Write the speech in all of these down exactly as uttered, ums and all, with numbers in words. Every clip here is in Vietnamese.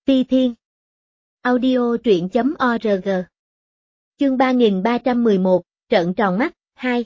Phi Thiên. Audio truyện chấm org. Chương ba nghìn ba trăm mười một, trợn tròn mắt, hai.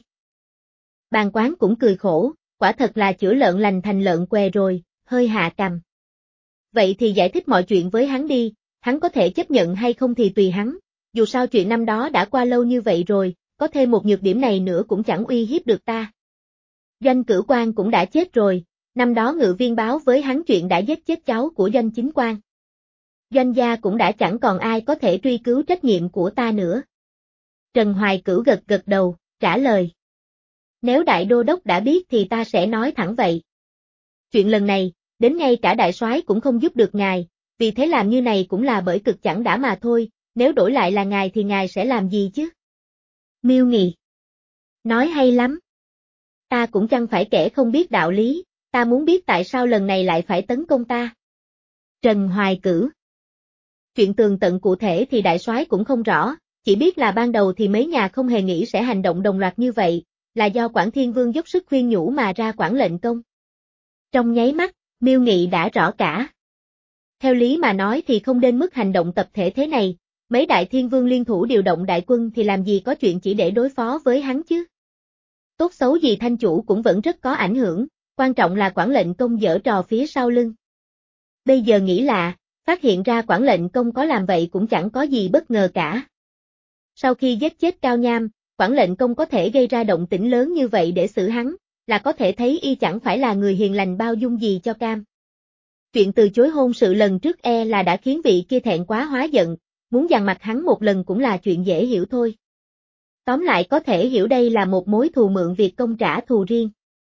Bàn quán cũng cười khổ, quả thật là chữa lợn lành thành lợn què rồi, hơi hạ cằm. Vậy thì giải thích mọi chuyện với hắn đi, hắn có thể chấp nhận hay không thì tùy hắn, dù sao chuyện năm đó đã qua lâu như vậy rồi, có thêm một nhược điểm này nữa cũng chẳng uy hiếp được ta. Doanh Cửu Quan cũng đã chết rồi, năm đó Ngự Viên báo với hắn chuyện đã giết chết cháu của Doanh Chính Quan. Doanh gia cũng đã chẳng còn ai có thể truy cứu trách nhiệm của ta nữa. Trần Hoài Cửu gật gật đầu, trả lời. Nếu đại đô đốc đã biết thì ta sẽ nói thẳng vậy. Chuyện lần này, đến ngay cả đại soái cũng không giúp được ngài, vì thế làm như này cũng là bởi cực chẳng đã mà thôi, nếu đổi lại là ngài thì ngài sẽ làm gì chứ? Miêu Nghị. Nói hay lắm. Ta cũng chẳng phải kẻ không biết đạo lý, ta muốn biết tại sao lần này lại phải tấn công ta. Trần Hoài Cửu. Chuyện tường tận cụ thể thì đại soái cũng không rõ, chỉ biết là ban đầu thì mấy nhà không hề nghĩ sẽ hành động đồng loạt như vậy, là do Quảng Thiên Vương dốc sức khuyên nhủ mà ra Quảng lệnh công. Trong nháy mắt, Miêu Nghị đã rõ cả. Theo lý mà nói thì không đến mức hành động tập thể thế này, mấy đại thiên vương liên thủ điều động đại quân thì làm gì có chuyện chỉ để đối phó với hắn chứ. Tốt xấu gì thanh chủ cũng vẫn rất có ảnh hưởng, quan trọng là Quảng lệnh công giở trò phía sau lưng. Bây giờ nghĩ là, phát hiện ra Quảng lệnh công có làm vậy cũng chẳng có gì bất ngờ cả. Sau khi giết chết Cao Nham, Quảng lệnh công có thể gây ra động tĩnh lớn như vậy để xử hắn, là có thể thấy y chẳng phải là người hiền lành bao dung gì cho cam. Chuyện từ chối hôn sự lần trước e là đã khiến vị kia thẹn quá hóa giận, muốn dằn mặt hắn một lần cũng là chuyện dễ hiểu thôi. Tóm lại có thể hiểu đây là một mối thù mượn việc công trả thù riêng.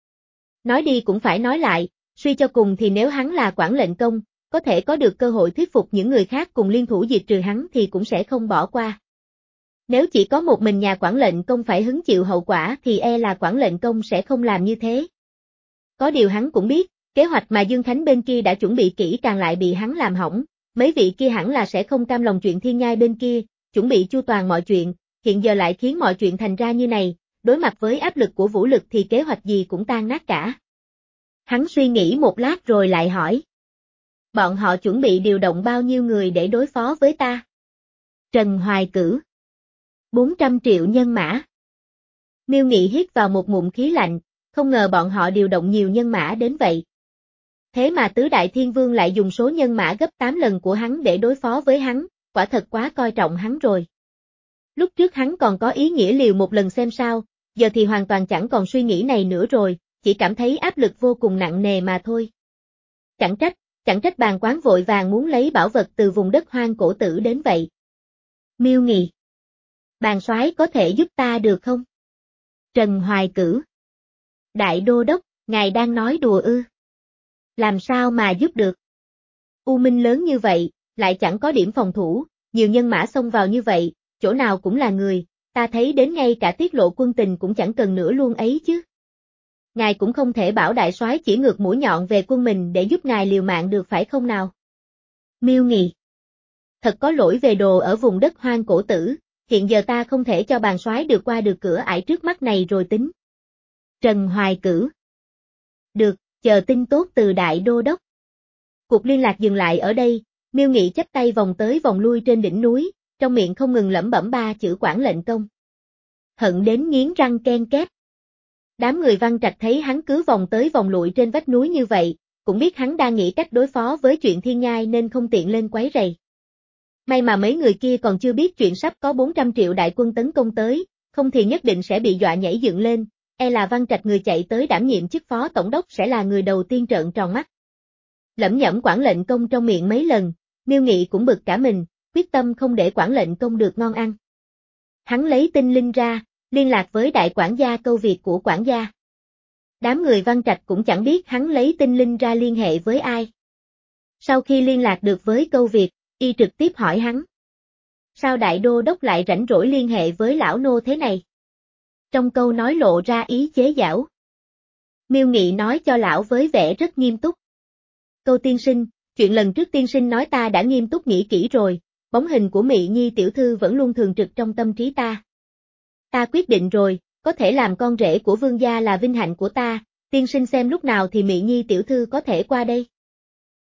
Nói đi cũng phải nói lại, suy cho cùng thì nếu hắn là Quảng lệnh công, có thể có được cơ hội thuyết phục những người khác cùng liên thủ diệt trừ hắn thì cũng sẽ không bỏ qua. Nếu chỉ có một mình nhà Quảng lệnh công phải hứng chịu hậu quả thì e là Quảng lệnh công sẽ không làm như thế. Có điều hắn cũng biết, kế hoạch mà Dương Khánh bên kia đã chuẩn bị kỹ càng lại bị hắn làm hỏng, mấy vị kia hẳn là sẽ không cam lòng chuyện Thiên Nhai bên kia, chuẩn bị chu toàn mọi chuyện, hiện giờ lại khiến mọi chuyện thành ra như này, đối mặt với áp lực của vũ lực thì kế hoạch gì cũng tan nát cả. Hắn suy nghĩ một lát rồi lại hỏi. Bọn họ chuẩn bị điều động bao nhiêu người để đối phó với ta? Trần Hoài Cửu. bốn trăm triệu nhân mã. Miêu Nghị hít vào một ngụm khí lạnh, không ngờ bọn họ điều động nhiều nhân mã đến vậy. Thế mà tứ đại thiên vương lại dùng số nhân mã gấp tám lần của hắn để đối phó với hắn, quả thật quá coi trọng hắn rồi. Lúc trước hắn còn có ý nghĩa liều một lần xem sao, giờ thì hoàn toàn chẳng còn suy nghĩ này nữa rồi, chỉ cảm thấy áp lực vô cùng nặng nề mà thôi. Chẳng trách, chẳng trách bàn quán vội vàng muốn lấy bảo vật từ vùng đất hoang cổ tử đến vậy. Miêu Nghị. Bàn soái có thể giúp ta được không? Trần Hoài Cửu. Đại đô đốc, ngài đang nói đùa ư? Làm sao mà giúp được? U Minh lớn như vậy, lại chẳng có điểm phòng thủ, nhiều nhân mã xông vào như vậy, chỗ nào cũng là người, ta thấy đến ngay cả tiết lộ quân tình cũng chẳng cần nữa luôn ấy chứ. Ngài cũng không thể bảo đại soái chỉ ngược mũi nhọn về quân mình để giúp ngài liều mạng được phải không nào? Miêu Nghị. Thật có lỗi về đồ ở vùng đất hoang cổ tử, hiện giờ ta không thể cho bàn soái được qua được cửa ải trước mắt này rồi tính. Trần Hoài Cửu. Được, chờ tin tốt từ đại đô đốc. Cuộc liên lạc dừng lại ở đây, Miêu Nghị chắp tay vòng tới vòng lui trên đỉnh núi, trong miệng không ngừng lẩm bẩm ba chữ Quảng lệnh công. Hận đến nghiến răng ken két. Đám người Văn Trạch thấy hắn cứ vòng tới vòng lụi trên vách núi như vậy, cũng biết hắn đang nghĩ cách đối phó với chuyện Thiên Nhai nên không tiện lên quấy rầy. May mà mấy người kia còn chưa biết chuyện sắp có bốn trăm triệu đại quân tấn công tới, không thì nhất định sẽ bị dọa nhảy dựng lên, e là Văn Trạch người chạy tới đảm nhiệm chức phó tổng đốc sẽ là người đầu tiên trợn tròn mắt. Lẩm nhẩm Quảng lệnh công trong miệng mấy lần, Miêu Nghị cũng bực cả mình, quyết tâm không để Quảng lệnh công được ngon ăn. Hắn lấy tinh linh ra, liên lạc với đại quản gia câu việc của quản gia. Đám người Văn Trạch cũng chẳng biết hắn lấy tinh linh ra liên hệ với ai. Sau khi liên lạc được với câu việc, y trực tiếp hỏi hắn. Sao đại đô đốc lại rảnh rỗi liên hệ với lão nô thế này? Trong câu nói lộ ra ý chế giảo. Miêu Nghị nói cho lão với vẻ rất nghiêm túc. Câu tiên sinh, chuyện lần trước tiên sinh nói ta đã nghiêm túc nghĩ kỹ rồi, bóng hình của Mị Nhi tiểu thư vẫn luôn thường trực trong tâm trí ta. Ta quyết định rồi, có thể làm con rể của vương gia là vinh hạnh của ta, tiên sinh xem lúc nào thì Mị Nhi tiểu thư có thể qua đây.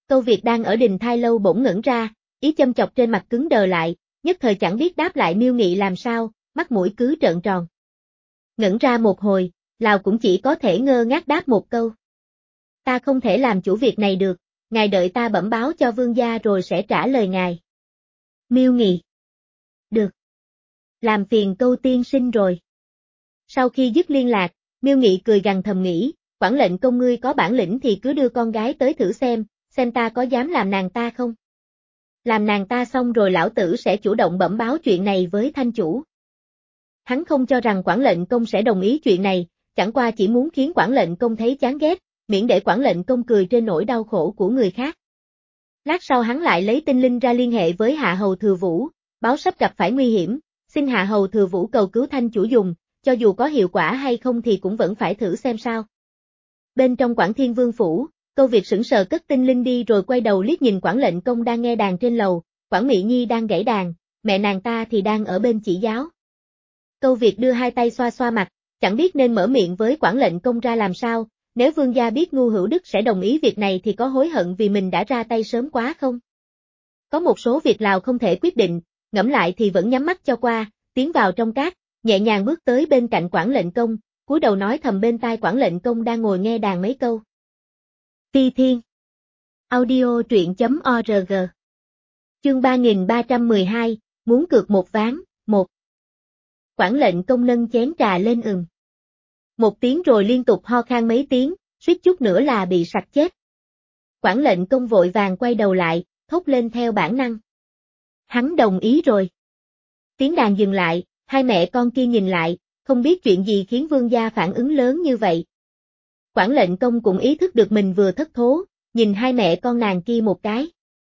Câu Việt đang ở Đình Thai lâu bỗng ngẩn ra, ý châm chọc trên mặt cứng đờ lại, nhất thời chẳng biết đáp lại Miêu Nghị làm sao, mắt mũi cứ trợn tròn. Ngẩn ra một hồi, Lào cũng chỉ có thể ngơ ngác đáp một câu. Ta không thể làm chủ việc này được, ngài đợi ta bẩm báo cho vương gia rồi sẽ trả lời ngài. Miêu Nghị. Được. Làm phiền Câu tiên sinh rồi. Sau khi dứt liên lạc, Miêu Nghị cười gằn thầm nghĩ, quản lệnh công ngươi có bản lĩnh thì cứ đưa con gái tới thử xem, xem ta có dám làm nàng ta không. Làm nàng ta xong rồi lão tử sẽ chủ động bẩm báo chuyện này với thanh chủ. Hắn không cho rằng quản lệnh công sẽ đồng ý chuyện này, chẳng qua chỉ muốn khiến quản lệnh công thấy chán ghét, miễn để quản lệnh công cười trên nỗi đau khổ của người khác. Lát sau hắn lại lấy tinh linh ra liên hệ với Hạ Hầu Thừa Vũ, báo sắp gặp phải nguy hiểm, xin Hạ Hầu Thừa Vũ cầu cứu thanh chủ dùng, cho dù có hiệu quả hay không thì cũng vẫn phải thử xem sao. Bên trong Quảng Thiên Vương phủ, Câu Việt sững sờ cất tinh linh đi rồi quay đầu liếc nhìn quản lệnh công đang nghe đàn trên lầu, Quản Mỹ Nhi đang gảy đàn, mẹ nàng ta thì đang ở bên chỉ giáo. Câu Việt đưa hai tay xoa xoa mặt, chẳng biết nên mở miệng với quản lệnh công ra làm sao, nếu vương gia biết Ngu Hữu Đức sẽ đồng ý việc này thì có hối hận vì mình đã ra tay sớm quá không? Có một số việc Lào không thể quyết định, ngẫm lại thì vẫn nhắm mắt cho qua, tiến vào trong cát, nhẹ nhàng bước tới bên cạnh quản lệnh công, cúi đầu nói thầm bên tai quản lệnh công đang ngồi nghe đàn mấy câu. Phi Thiên Audio truyện.org Chương ba nghìn ba trăm mười hai, muốn cược một ván, một. Quản lệnh công nâng chén trà lên ừm. Một tiếng rồi liên tục ho khan mấy tiếng, suýt chút nữa là bị sặc chết. Quản lệnh công vội vàng quay đầu lại, thốt lên theo bản năng. Hắn đồng ý rồi. Tiếng đàn dừng lại, hai mẹ con kia nhìn lại, không biết chuyện gì khiến vương gia phản ứng lớn như vậy. Quản lệnh công cũng ý thức được mình vừa thất thố, nhìn hai mẹ con nàng kia một cái.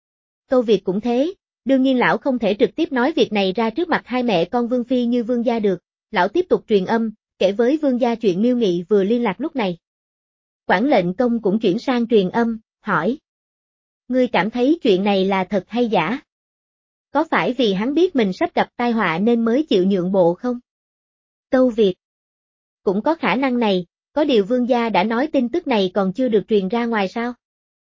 Câu Việt cũng thế, đương nhiên lão không thể trực tiếp nói việc này ra trước mặt hai mẹ con vương phi như vương gia được, lão tiếp tục truyền âm, kể với vương gia chuyện Miêu Nghị vừa liên lạc lúc này. Quản lệnh công cũng chuyển sang truyền âm, hỏi. Ngươi cảm thấy chuyện này là thật hay giả? Có phải vì hắn biết mình sắp gặp tai họa nên mới chịu nhượng bộ không? Câu Việt. Cũng có khả năng này, có điều vương gia đã nói tin tức này còn chưa được truyền ra ngoài sao?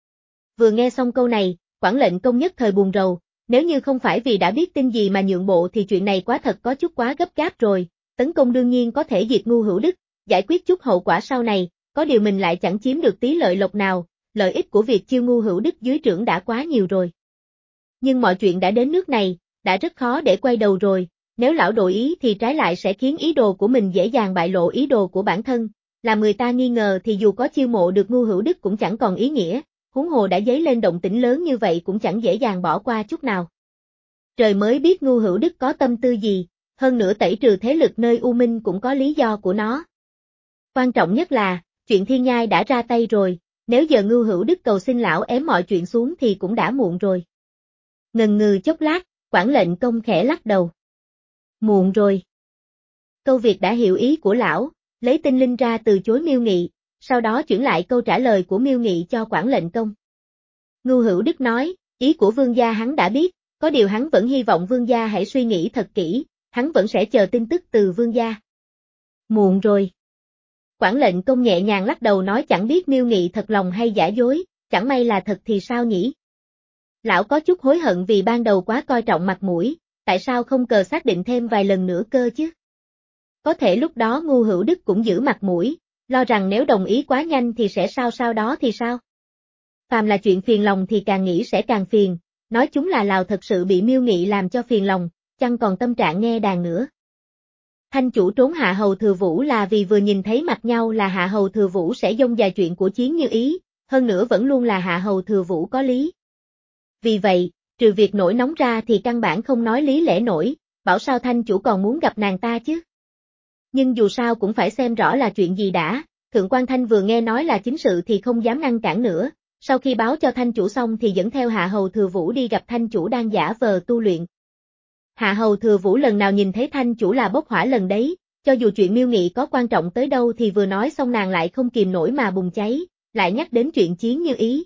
Vừa nghe xong câu này, quản lệnh công nhất thời buồn rầu, nếu như không phải vì đã biết tin gì mà nhượng bộ thì chuyện này quá thật có chút quá gấp gáp rồi, tấn công đương nhiên có thể diệt Ngu Hữu Đức, giải quyết chút hậu quả sau này, có điều mình lại chẳng chiếm được tí lợi lộc nào, lợi ích của việc chiêu Ngu Hữu Đức dưới trướng đã quá nhiều rồi. Nhưng mọi chuyện đã đến nước này, đã rất khó để quay đầu rồi, nếu lão đổi ý thì trái lại sẽ khiến ý đồ của mình dễ dàng bại lộ ý đồ của bản thân, làm người ta nghi ngờ thì dù có chiêu mộ được Ngu Hữu Đức cũng chẳng còn ý nghĩa, huống hồ đã dấy lên động tĩnh lớn như vậy cũng chẳng dễ dàng bỏ qua chút nào. Trời mới biết Ngu Hữu Đức có tâm tư gì, hơn nữa tẩy trừ thế lực nơi U Minh cũng có lý do của nó. Quan trọng nhất là, chuyện Thiên Nhai đã ra tay rồi, nếu giờ Ngu Hữu Đức cầu xin lão ém mọi chuyện xuống thì cũng đã muộn rồi. Ngần ngừ chốc lát, quản lệnh công khẽ lắc đầu. Muộn rồi. Câu Việt đã hiểu ý của lão, lấy tinh linh ra từ chối Miêu Nghị, sau đó chuyển lại câu trả lời của Miêu Nghị cho quản lệnh công. Ngu Hữu Đức nói, ý của vương gia hắn đã biết, có điều hắn vẫn hy vọng vương gia hãy suy nghĩ thật kỹ, hắn vẫn sẽ chờ tin tức từ vương gia. Muộn rồi. Quản lệnh công nhẹ nhàng lắc đầu nói chẳng biết Miêu Nghị thật lòng hay giả dối, chẳng may là thật thì sao nhỉ? Lão có chút hối hận vì ban đầu quá coi trọng mặt mũi, tại sao không cờ xác định thêm vài lần nữa cơ chứ? Có thể lúc đó Ngu Hữu Đức cũng giữ mặt mũi, lo rằng nếu đồng ý quá nhanh thì sẽ sao sao đó thì sao? Phàm là chuyện phiền lòng thì càng nghĩ sẽ càng phiền, nói chúng là Lào thật sự bị Miêu Nghị làm cho phiền lòng, chẳng còn tâm trạng nghe đàn nữa. Thanh chủ trốn Hạ Hầu Thừa Vũ là vì vừa nhìn thấy mặt nhau là Hạ Hầu Thừa Vũ sẽ dông dài chuyện của Chiến Như Ý, hơn nữa vẫn luôn là Hạ Hầu Thừa Vũ có lý. Vì vậy, trừ việc nổi nóng ra thì căn bản không nói lý lẽ nổi, bảo sao thanh chủ còn muốn gặp nàng ta chứ. Nhưng dù sao cũng phải xem rõ là chuyện gì đã, Thượng quan Thanh vừa nghe nói là chính sự thì không dám ngăn cản nữa, sau khi báo cho thanh chủ xong thì dẫn theo Hạ Hầu Thừa Vũ đi gặp thanh chủ đang giả vờ tu luyện. Hạ Hầu Thừa Vũ lần nào nhìn thấy thanh chủ là bốc hỏa lần đấy, cho dù chuyện Miêu Nghị có quan trọng tới đâu thì vừa nói xong nàng lại không kìm nổi mà bùng cháy, lại nhắc đến chuyện Chiến Như Ý.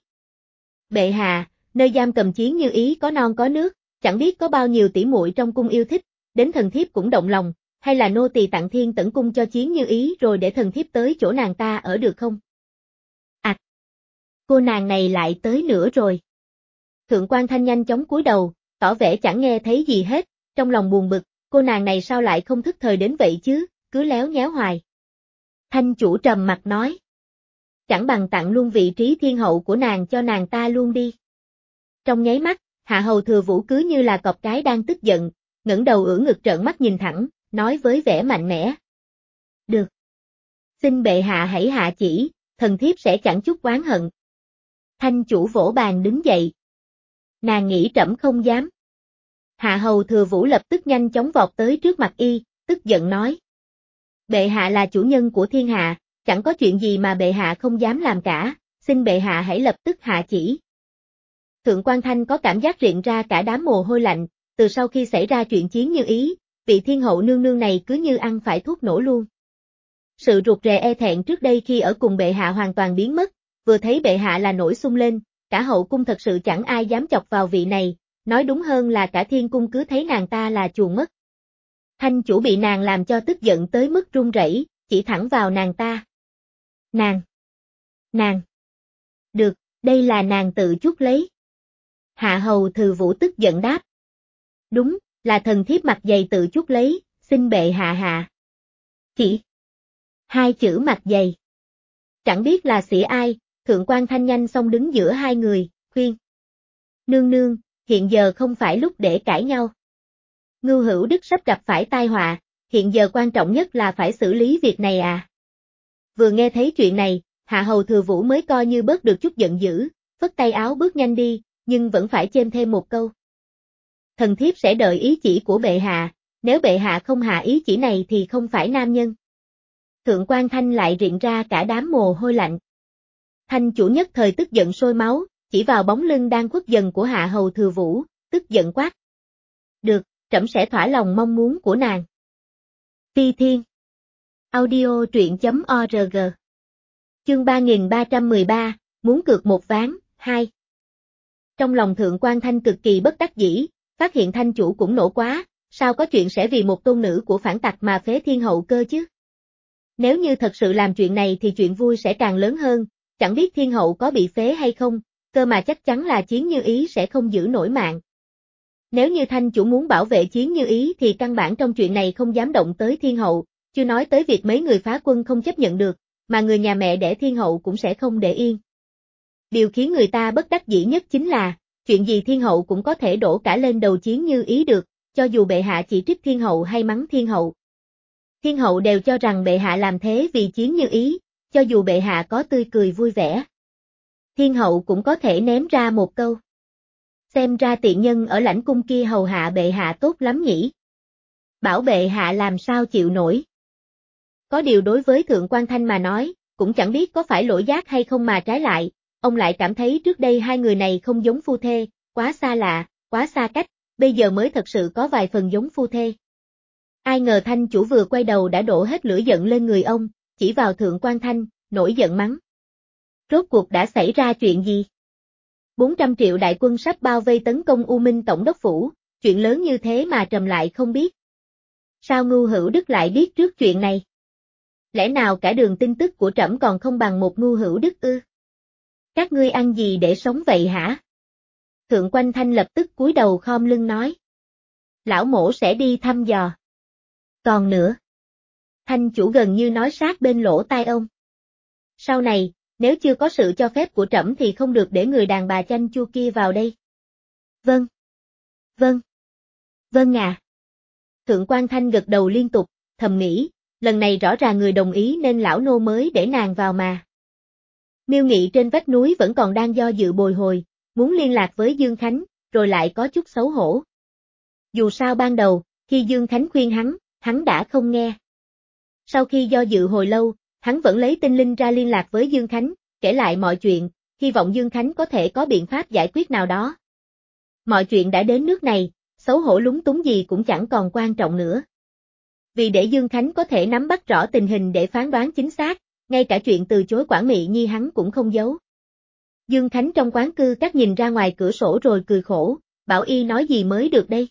Bệ hạ, nơi giam cầm Chiến Như Ý có non có nước, chẳng biết có bao nhiêu tỷ muội trong cung yêu thích, đến thần thiếp cũng động lòng, hay là nô tỳ tặng Thiên Tẩn cung cho Chiến Như Ý rồi để thần thiếp tới chỗ nàng ta ở được không? À, cô nàng này lại tới nữa rồi. Thượng quan Thanh nhanh chóng cúi đầu, tỏ vẻ chẳng nghe thấy gì hết, trong lòng buồn bực, cô nàng này sao lại không thức thời đến vậy chứ, cứ léo nhéo hoài. Thanh chủ trầm mặt nói. Chẳng bằng tặng luôn vị trí thiên hậu của nàng cho nàng ta luôn đi. Trong nháy mắt, Hạ Hầu Thừa Vũ cứ như là cọp cái đang tức giận, ngẩng đầu ưỡn ngực trợn mắt nhìn thẳng, nói với vẻ mạnh mẽ. Được. Xin bệ hạ hãy hạ chỉ, thần thiếp sẽ chẳng chút oán hận. Thanh chủ vỗ bàn đứng dậy. Nàng nghĩ trẫm không dám. Hạ Hầu Thừa Vũ lập tức nhanh chóng vọt tới trước mặt y, tức giận nói. Bệ hạ là chủ nhân của thiên hạ, chẳng có chuyện gì mà bệ hạ không dám làm cả, xin bệ hạ hãy lập tức hạ chỉ. Thượng quan Thanh có cảm giác riện ra cả đám mồ hôi lạnh, từ sau khi xảy ra chuyện Chiến Như Ý, vị thiên hậu nương nương này cứ như ăn phải thuốc nổ luôn. Sự rụt rè e thẹn trước đây khi ở cùng bệ hạ hoàn toàn biến mất, vừa thấy bệ hạ là nổi sung lên, cả hậu cung thật sự chẳng ai dám chọc vào vị này, nói đúng hơn là cả thiên cung cứ thấy nàng ta là chuồn mất. Thanh chủ bị nàng làm cho tức giận tới mức run rẩy, chỉ thẳng vào nàng ta. Nàng! Nàng! Được, đây là nàng tự chuốc lấy. Hạ Hầu Thừa Vũ tức giận đáp. Đúng, là thần thiếp mặt dày tự chuốc lấy, xin bệ hạ hạ. Chỉ hai chữ mặt dày. Chẳng biết là xỉ ai, Thượng quan Thanh nhanh xông đứng giữa hai người, khuyên. Nương nương, hiện giờ không phải lúc để cãi nhau. Ngưu Hữu Đức sắp gặp phải tai họa, hiện giờ quan trọng nhất là phải xử lý việc này à. Vừa nghe thấy chuyện này, Hạ Hầu Thừa Vũ mới coi như bớt được chút giận dữ, phất tay áo bước nhanh đi, nhưng vẫn phải chêm thêm một câu. Thần thiếp sẽ đợi ý chỉ của bệ hạ, nếu bệ hạ không hạ ý chỉ này thì không phải nam nhân. Thượng quan Thanh lại riện ra cả đám mồ hôi lạnh. Thanh chủ nhất thời tức giận sôi máu, chỉ vào bóng lưng đang khuất dần của Hạ Hầu Thừa Vũ, tức giận quát. Được, trẫm sẽ thỏa lòng mong muốn của nàng. Phi Thiên Audio truyện chấm org Chương ba nghìn ba trăm mười ba, muốn cược một ván, hai. Trong lòng Thượng quan Thanh cực kỳ bất đắc dĩ, phát hiện Thanh chủ cũng nổ quá, sao có chuyện sẽ vì một tôn nữ của phản tặc mà phế thiên hậu cơ chứ? Nếu như thật sự làm chuyện này thì chuyện vui sẽ càng lớn hơn, chẳng biết thiên hậu có bị phế hay không, cơ mà chắc chắn là Chiến Như Ý sẽ không giữ nổi mạng. Nếu như Thanh chủ muốn bảo vệ Chiến Như Ý thì căn bản trong chuyện này không dám động tới thiên hậu, chưa nói tới việc mấy người phá quân không chấp nhận được, mà người nhà mẹ đẻ thiên hậu cũng sẽ không để yên. Điều khiến người ta bất đắc dĩ nhất chính là, chuyện gì thiên hậu cũng có thể đổ cả lên đầu Chiến Như Ý được, cho dù bệ hạ chỉ trích thiên hậu hay mắng thiên hậu. Thiên hậu đều cho rằng bệ hạ làm thế vì Chiến Như Ý, cho dù bệ hạ có tươi cười vui vẻ. Thiên hậu cũng có thể ném ra một câu. Xem ra tiện nhân ở lãnh cung kia hầu hạ bệ hạ tốt lắm nhỉ. Bảo bệ hạ làm sao chịu nổi. Có điều đối với Thượng quan Thanh mà nói, cũng chẳng biết có phải lỗi giác hay không mà trái lại, ông lại cảm thấy trước đây hai người này không giống phu thê, quá xa lạ, quá xa cách, bây giờ mới thật sự có vài phần giống phu thê. Ai ngờ Thanh chủ vừa quay đầu đã đổ hết lửa giận lên người ông, chỉ vào Thượng quan Thanh, nổi giận mắng. Rốt cuộc đã xảy ra chuyện gì? bốn trăm triệu đại quân sắp bao vây tấn công U Minh Tổng đốc phủ, chuyện lớn như thế mà trầm lại không biết. Sao Ngưu Hữu Đức lại biết trước chuyện này? Lẽ nào cả đường tin tức của trẫm còn không bằng một Ngưu Hữu Đức ư? Các ngươi ăn gì để sống vậy hả? Thượng quan Thanh lập tức cúi đầu khom lưng nói. Lão mổ sẽ đi thăm dò. Còn nữa. Thanh chủ gần như nói sát bên lỗ tai ông. Sau này, nếu chưa có sự cho phép của trẫm thì không được để người đàn bà chanh chua kia vào đây. Vâng. Vâng. Vâng à. Thượng quan Thanh gật đầu liên tục, thầm nghĩ, lần này rõ ràng người đồng ý nên lão nô mới để nàng vào mà. Miêu Nghị trên vách núi vẫn còn đang do dự bồi hồi, muốn liên lạc với Dương Khánh, rồi lại có chút xấu hổ. Dù sao ban đầu, khi Dương Khánh khuyên hắn, hắn đã không nghe. Sau khi do dự hồi lâu, hắn vẫn lấy tinh linh ra liên lạc với Dương Khánh, kể lại mọi chuyện, hy vọng Dương Khánh có thể có biện pháp giải quyết nào đó. Mọi chuyện đã đến nước này, xấu hổ lúng túng gì cũng chẳng còn quan trọng nữa. Vì để Dương Khánh có thể nắm bắt rõ tình hình để phán đoán chính xác, ngay cả chuyện từ chối Quản Mị Nhi hắn cũng không giấu. Dương Khánh trong quán cư các nhìn ra ngoài cửa sổ rồi cười khổ, bảo y nói gì mới được đây.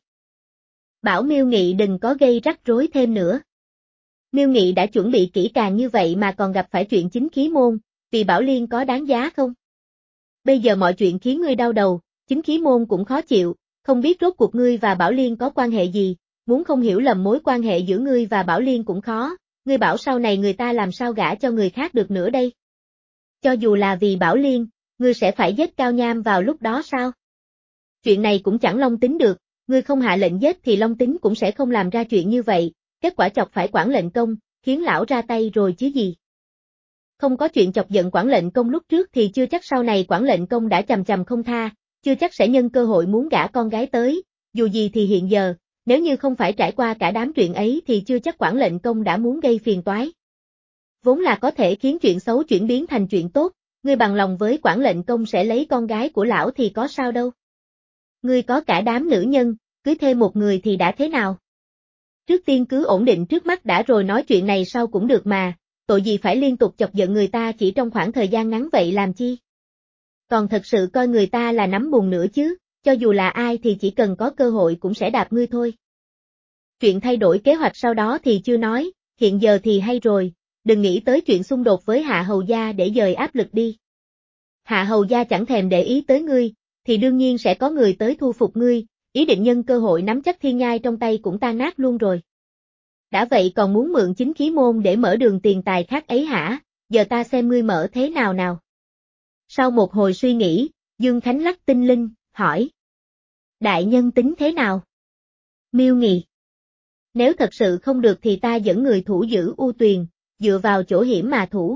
Bảo Miêu Nghị đừng có gây rắc rối thêm nữa. Miêu Nghị đã chuẩn bị kỹ càng như vậy mà còn gặp phải chuyện chính khí môn, vì Bảo Liên có đáng giá không? Bây giờ mọi chuyện khiến ngươi đau đầu, Chính khí môn cũng khó chịu, không biết rốt cuộc ngươi và Bảo Liên có quan hệ gì, muốn không hiểu lầm mối quan hệ giữa ngươi và Bảo Liên cũng khó, ngươi bảo sau này người ta làm sao gả cho người khác được nữa đây. Cho dù là vì Bảo Liên, ngươi sẽ phải giết Cao Nham vào lúc đó sao? Chuyện này cũng chẳng Long Tính được, ngươi không hạ lệnh giết thì Long Tính cũng sẽ không làm ra chuyện như vậy, kết quả chọc phải quản lệnh công, khiến lão ra tay rồi chứ gì. Không có chuyện chọc giận quản lệnh công lúc trước thì chưa chắc sau này quản lệnh công đã chằm chằm không tha, chưa chắc sẽ nhân cơ hội muốn gả con gái tới, dù gì thì hiện giờ, nếu như không phải trải qua cả đám chuyện ấy thì chưa chắc quản lệnh công đã muốn gây phiền toái. Vốn là có thể khiến chuyện xấu chuyển biến thành chuyện tốt, ngươi bằng lòng với quản lệnh công sẽ lấy con gái của lão thì có sao đâu. Ngươi có cả đám nữ nhân, cưới thêm một người thì đã thế nào? Trước tiên cứ ổn định trước mắt đã rồi nói chuyện này sau cũng được mà, tội gì phải liên tục chọc giận người ta chỉ trong khoảng thời gian ngắn vậy làm chi? Còn thật sự coi người ta là nắm bùn nữa chứ, cho dù là ai thì chỉ cần có cơ hội cũng sẽ đạp ngươi thôi. Chuyện thay đổi kế hoạch sau đó thì chưa nói, hiện giờ thì hay rồi, đừng nghĩ tới chuyện xung đột với Hạ Hầu Gia để dời áp lực đi. Hạ Hầu Gia chẳng thèm để ý tới ngươi, thì đương nhiên sẽ có người tới thu phục ngươi, ý định nhân cơ hội nắm chắc thiên nhai trong tay cũng tan nát luôn rồi. Đã vậy còn muốn mượn chính khí môn để mở đường tiền tài khác ấy hả, giờ ta xem ngươi mở thế nào nào. Sau một hồi suy nghĩ, Dương Khánh lắc tinh linh, hỏi. Đại nhân tính thế nào? Miêu Nghi. Nếu thật sự không được thì ta dẫn người thủ giữ U Tuyền, dựa vào chỗ hiểm mà thủ.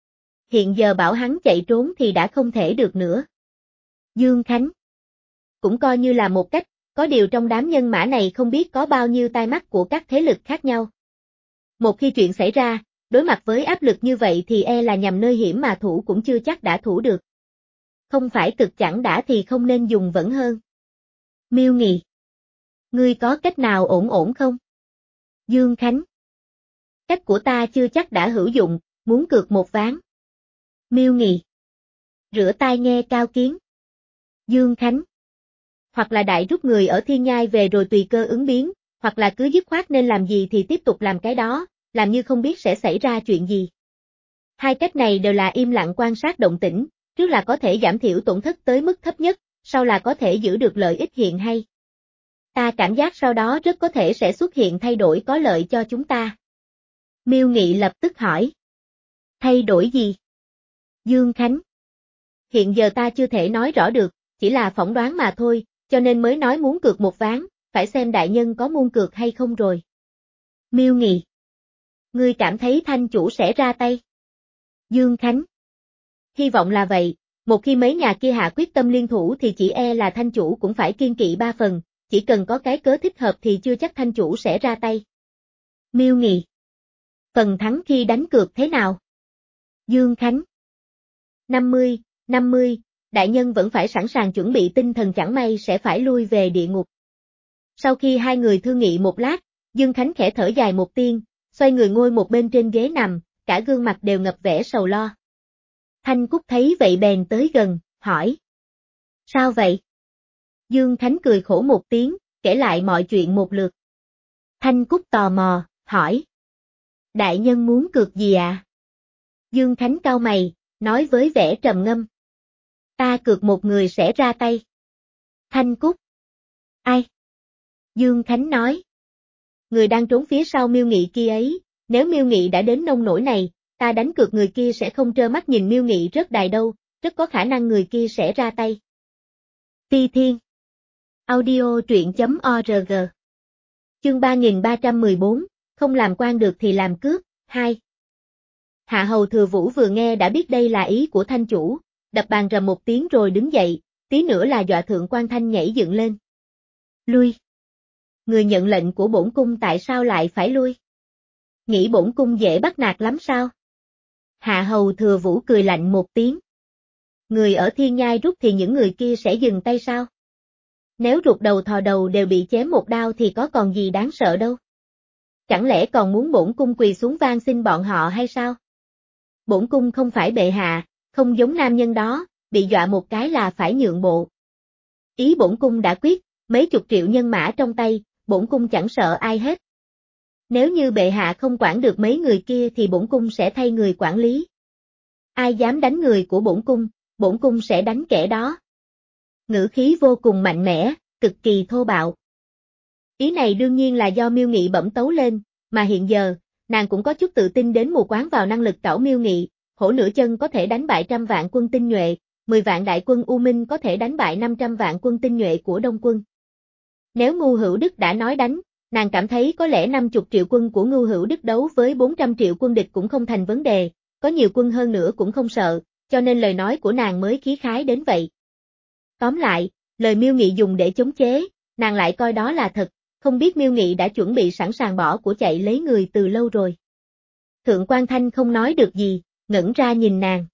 Hiện giờ bảo hắn chạy trốn thì đã không thể được nữa. Dương Khánh. Cũng coi như là một cách, có điều trong đám nhân mã này không biết có bao nhiêu tai mắt của các thế lực khác nhau. Một khi chuyện xảy ra, đối mặt với áp lực như vậy thì e là nhằm nơi hiểm mà thủ cũng chưa chắc đã thủ được. Không phải cực chẳng đã thì không nên dùng vẫn hơn. Miêu Nghi. Ngươi có cách nào ổn ổn không? Dương Khánh. Cách của ta chưa chắc đã hữu dụng, muốn cược một ván. Miêu Nghi. Rửa tai nghe cao kiến. Dương Khánh. Hoặc là đại rút người ở thiên nhai về rồi tùy cơ ứng biến, hoặc là cứ dứt khoát nên làm gì thì tiếp tục làm cái đó, làm như không biết sẽ xảy ra chuyện gì. Hai cách này đều là im lặng quan sát động tĩnh, trước là có thể giảm thiểu tổn thất tới mức thấp nhất, sau là có thể giữ được lợi ích hiện hay. Ta cảm giác sau đó rất có thể sẽ xuất hiện thay đổi có lợi cho chúng ta. Miêu Nghị lập tức hỏi. Thay đổi gì? Dương Khánh. Hiện giờ ta chưa thể nói rõ được, chỉ là phỏng đoán mà thôi, cho nên mới nói muốn cược một ván, phải xem đại nhân có muốn cược hay không rồi. Miêu Nghị. Ngươi cảm thấy thanh chủ sẽ ra tay? Dương Khánh. Hy vọng là vậy, một khi mấy nhà kia hạ quyết tâm liên thủ thì chỉ e là thanh chủ cũng phải kiên kỵ ba phần, chỉ cần có cái cớ thích hợp thì chưa chắc thanh chủ sẽ ra tay. Miêu Nghị. Phần thắng khi đánh cược thế nào? Dương Khánh. năm mươi, năm mươi, đại nhân vẫn phải sẵn sàng chuẩn bị tinh thần chẳng may sẽ phải lui về địa ngục. Sau khi hai người thương nghị một lát, Dương Khánh khẽ thở dài một tiếng, xoay người ngồi một bên trên ghế nằm, cả gương mặt đều ngập vẻ sầu lo. Thanh Cúc thấy vậy bèn tới gần, hỏi. Sao vậy? Dương Khánh cười khổ một tiếng, kể lại mọi chuyện một lượt. Thanh Cúc tò mò, hỏi. Đại nhân muốn cược gì ạ? À? Dương Khánh cau mày, nói với vẻ trầm ngâm. Ta cược một người sẽ ra tay. Thanh Cúc. Ai? Dương Khánh nói. Người đang trốn phía sau Miêu Nghị kia ấy, nếu Miêu Nghị đã đến nông nỗi này, ta đánh cược người kia sẽ không trơ mắt nhìn Miêu Nghị rớt đài đâu, rất có khả năng người kia sẽ ra tay. Ti Thiên. Audio truyện chấm org. Chương ba nghìn ba trăm mười bốn, không làm quan được thì làm cướp, hai. Hạ Hầu Thừa Vũ vừa nghe đã biết đây là ý của thanh chủ, đập bàn rầm một tiếng rồi đứng dậy, tí nữa là dọa thượng quan thanh nhảy dựng lên. Lui. Người nhận lệnh của bổn cung tại sao lại phải lui? Nghĩ bổn cung dễ bắt nạt lắm sao? Hạ Hầu Thừa Vũ cười lạnh một tiếng. Người ở thiên nhai rút thì những người kia sẽ dừng tay sao? Nếu rụt đầu thò đầu đều bị chém một đao thì có còn gì đáng sợ đâu. Chẳng lẽ còn muốn bổn cung quỳ xuống van xin bọn họ hay sao? Bổn cung không phải bệ hạ, không giống nam nhân đó, bị dọa một cái là phải nhượng bộ. Ý bổn cung đã quyết, mấy chục triệu nhân mã trong tay, bổn cung chẳng sợ ai hết. Nếu như bệ hạ không quản được mấy người kia thì bổn cung sẽ thay người quản lý. Ai dám đánh người của bổn cung, bổn cung sẽ đánh kẻ đó. Ngữ khí vô cùng mạnh mẽ, cực kỳ thô bạo. Ý này đương nhiên là do Miêu Nghị bẩm tấu lên, mà hiện giờ, nàng cũng có chút tự tin đến mù quáng vào năng lực cảo Miêu Nghị, hổ nửa chân có thể đánh bại trăm vạn quân tinh nhuệ, mười vạn đại quân U Minh có thể đánh bại năm trăm vạn quân tinh nhuệ của Đông quân. Nếu Ngưu Hữu Đức đã nói đánh, nàng cảm thấy có lẽ năm mươi triệu quân của Ngưu Hữu Đức đấu với bốn trăm triệu quân địch cũng không thành vấn đề, có nhiều quân hơn nữa cũng không sợ, cho nên lời nói của nàng mới khí khái đến vậy. Tóm lại, lời Miêu Nghị dùng để chống chế, nàng lại coi đó là thật, không biết Miêu Nghị đã chuẩn bị sẵn sàng bỏ của chạy lấy người từ lâu rồi. Thượng Quan Thanh không nói được gì, ngẩn ra nhìn nàng.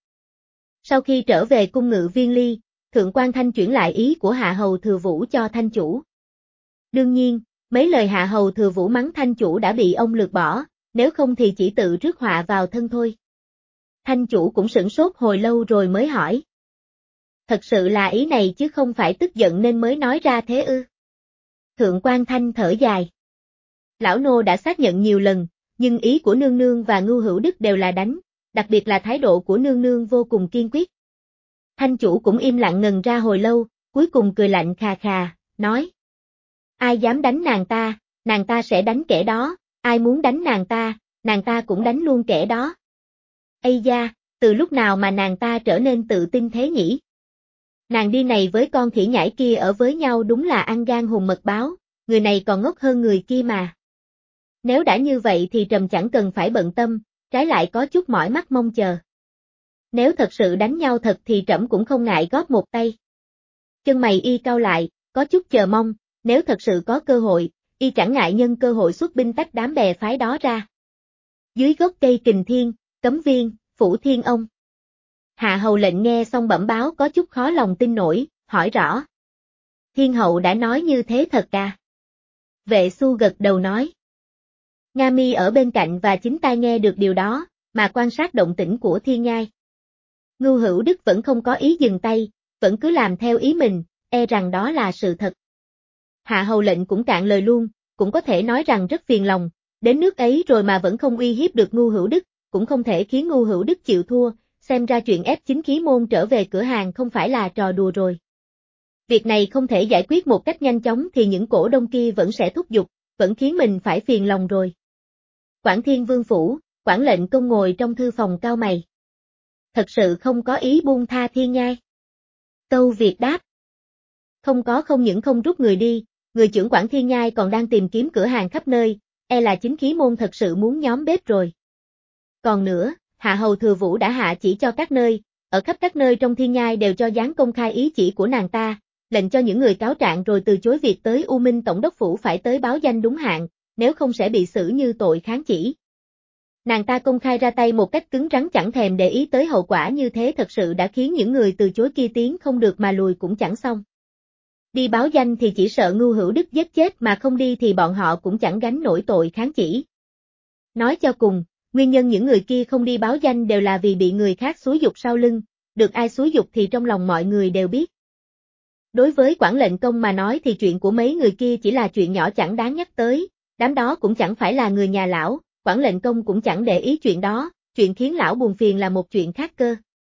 Sau khi trở về cung Ngự Viên Ly, Thượng Quan Thanh chuyển lại ý của Hạ Hầu Thừa Vũ cho Thanh chủ. Đương nhiên, mấy lời Hạ Hầu Thừa Vũ mắng Thanh chủ đã bị ông lược bỏ, nếu không thì chỉ tự rước họa vào thân thôi. Thanh chủ cũng sửng sốt hồi lâu rồi mới hỏi. Thật sự là ý này chứ không phải tức giận nên mới nói ra thế ư? Thượng Quan Thanh thở dài. Lão nô đã xác nhận nhiều lần, nhưng ý của nương nương và Ngưu Hữu Đức đều là đánh, đặc biệt là thái độ của nương nương vô cùng kiên quyết. Thanh chủ cũng im lặng ngần ra hồi lâu, cuối cùng cười lạnh khà khà, nói. Ai dám đánh nàng ta, nàng ta sẽ đánh kẻ đó, ai muốn đánh nàng ta, nàng ta cũng đánh luôn kẻ đó. Ây da, từ lúc nào mà nàng ta trở nên tự tin thế nhỉ? Nàng đi này với con khỉ nhãi kia ở với nhau đúng là ăn gan hùm mật báo, người này còn ngốc hơn người kia mà. Nếu đã như vậy thì trầm chẳng cần phải bận tâm, trái lại có chút mỏi mắt mong chờ. Nếu thật sự đánh nhau thật thì trẫm cũng không ngại góp một tay. Chân mày y cau lại, có chút chờ mong, nếu thật sự có cơ hội, y chẳng ngại nhân cơ hội xuất binh tách đám bè phái đó ra. Dưới gốc cây Kình Thiên, Cấm Viên, Phủ Thiên Ông. Hạ hầu lệnh nghe xong bẩm báo có chút khó lòng tin nổi, hỏi rõ. Thiên hậu đã nói như thế thật à? Vệ Xu gật đầu nói. Nga Mi ở bên cạnh và chính tai nghe được điều đó, mà quan sát động tĩnh của Thiên Nhai. Ngưu Hữu Đức vẫn không có ý dừng tay, vẫn cứ làm theo ý mình, e rằng đó là sự thật. Hạ hầu lệnh cũng cạn lời luôn, cũng có thể nói rằng rất phiền lòng, đến nước ấy rồi mà vẫn không uy hiếp được Ngưu Hữu Đức, cũng không thể khiến Ngưu Hữu Đức chịu thua, xem ra chuyện ép chính khí môn trở về cửa hàng không phải là trò đùa rồi. Việc này không thể giải quyết một cách nhanh chóng thì những cổ đông kia vẫn sẽ thúc giục, vẫn khiến mình phải phiền lòng rồi. Quảng Thiên Vương Phủ, Quảng lệnh công ngồi trong thư phòng cao mày. Thật sự không có ý buông tha Thiên Nhai. Tâu Việt đáp. Không có, không những không rút người đi, người trưởng Quảng Thiên Nhai còn đang tìm kiếm cửa hàng khắp nơi, e là chính khí môn thật sự muốn nhóm bếp rồi. Còn nữa, Hạ hầu Thừa Vũ đã hạ chỉ cho các nơi, ở khắp các nơi trong Thiên Nhai đều cho dán công khai ý chỉ của nàng ta, lệnh cho những người cáo trạng rồi từ chối việc tới U Minh Tổng đốc Phủ phải tới báo danh đúng hạn, nếu không sẽ bị xử như tội kháng chỉ. Nàng ta công khai ra tay một cách cứng rắn chẳng thèm để ý tới hậu quả như thế thật sự đã khiến những người từ chối kia tiến không được mà lùi cũng chẳng xong. Đi báo danh thì chỉ sợ Ngưu Hữu Đức giết chết mà không đi thì bọn họ cũng chẳng gánh nổi tội kháng chỉ. Nói cho cùng, nguyên nhân những người kia không đi báo danh đều là vì bị người khác xúi giục sau lưng, được ai xúi giục thì trong lòng mọi người đều biết. Đối với Quảng lệnh công mà nói thì chuyện của mấy người kia chỉ là chuyện nhỏ chẳng đáng nhắc tới, đám đó cũng chẳng phải là người nhà lão, Quảng lệnh công cũng chẳng để ý chuyện đó, chuyện khiến lão buồn phiền là một chuyện khác cơ.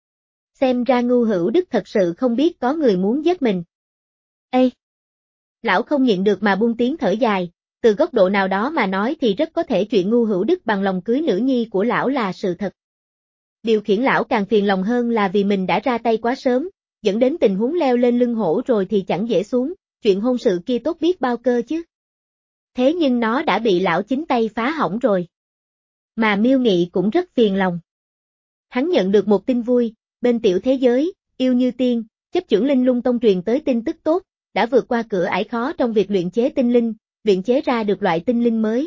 Xem ra Ngưu Hữu Đức thật sự không biết có người muốn giết mình. Ê! Lão không nhịn được mà buông tiếng thở dài, từ góc độ nào đó mà nói thì rất có thể chuyện Ngưu Hữu Đức bằng lòng cưới nữ nhi của lão là sự thật. Điều khiến lão càng phiền lòng hơn là vì mình đã ra tay quá sớm, dẫn đến tình huống leo lên lưng hổ rồi thì chẳng dễ xuống, chuyện hôn sự kia tốt biết bao cơ chứ. Thế nhưng nó đã bị lão chính tay phá hỏng rồi. Mà Miêu Nghị cũng rất phiền lòng. Hắn nhận được một tin vui, bên tiểu thế giới, Yêu Như Tiên, chấp chưởng Linh Lung Tông truyền tới tin tức tốt, đã vượt qua cửa ải khó trong việc luyện chế tinh linh, luyện chế ra được loại tinh linh mới.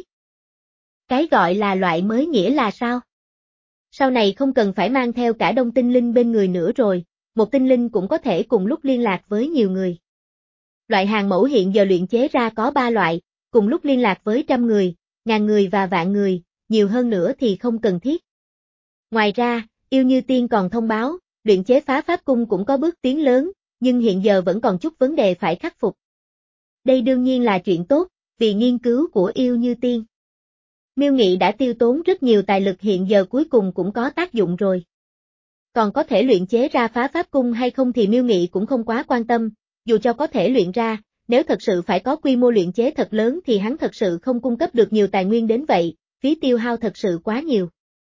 Cái gọi là loại mới nghĩa là sao? Sau này không cần phải mang theo cả đông tinh linh bên người nữa rồi, một tinh linh cũng có thể cùng lúc liên lạc với nhiều người. Loại hàng mẫu hiện giờ luyện chế ra có ba loại, cùng lúc liên lạc với trăm người, ngàn người và vạn người, nhiều hơn nữa thì không cần thiết. Ngoài ra, Yêu Như Tiên còn thông báo, luyện chế phá pháp cung cũng có bước tiến lớn, nhưng hiện giờ vẫn còn chút vấn đề phải khắc phục. Đây đương nhiên là chuyện tốt, vì nghiên cứu của Yêu Như Tiên. Miêu Nghị đã tiêu tốn rất nhiều tài lực hiện giờ cuối cùng cũng có tác dụng rồi. Còn có thể luyện chế ra phá pháp cung hay không thì Miêu Nghị cũng không quá quan tâm, dù cho có thể luyện ra, nếu thật sự phải có quy mô luyện chế thật lớn thì hắn thật sự không cung cấp được nhiều tài nguyên đến vậy, phí tiêu hao thật sự quá nhiều.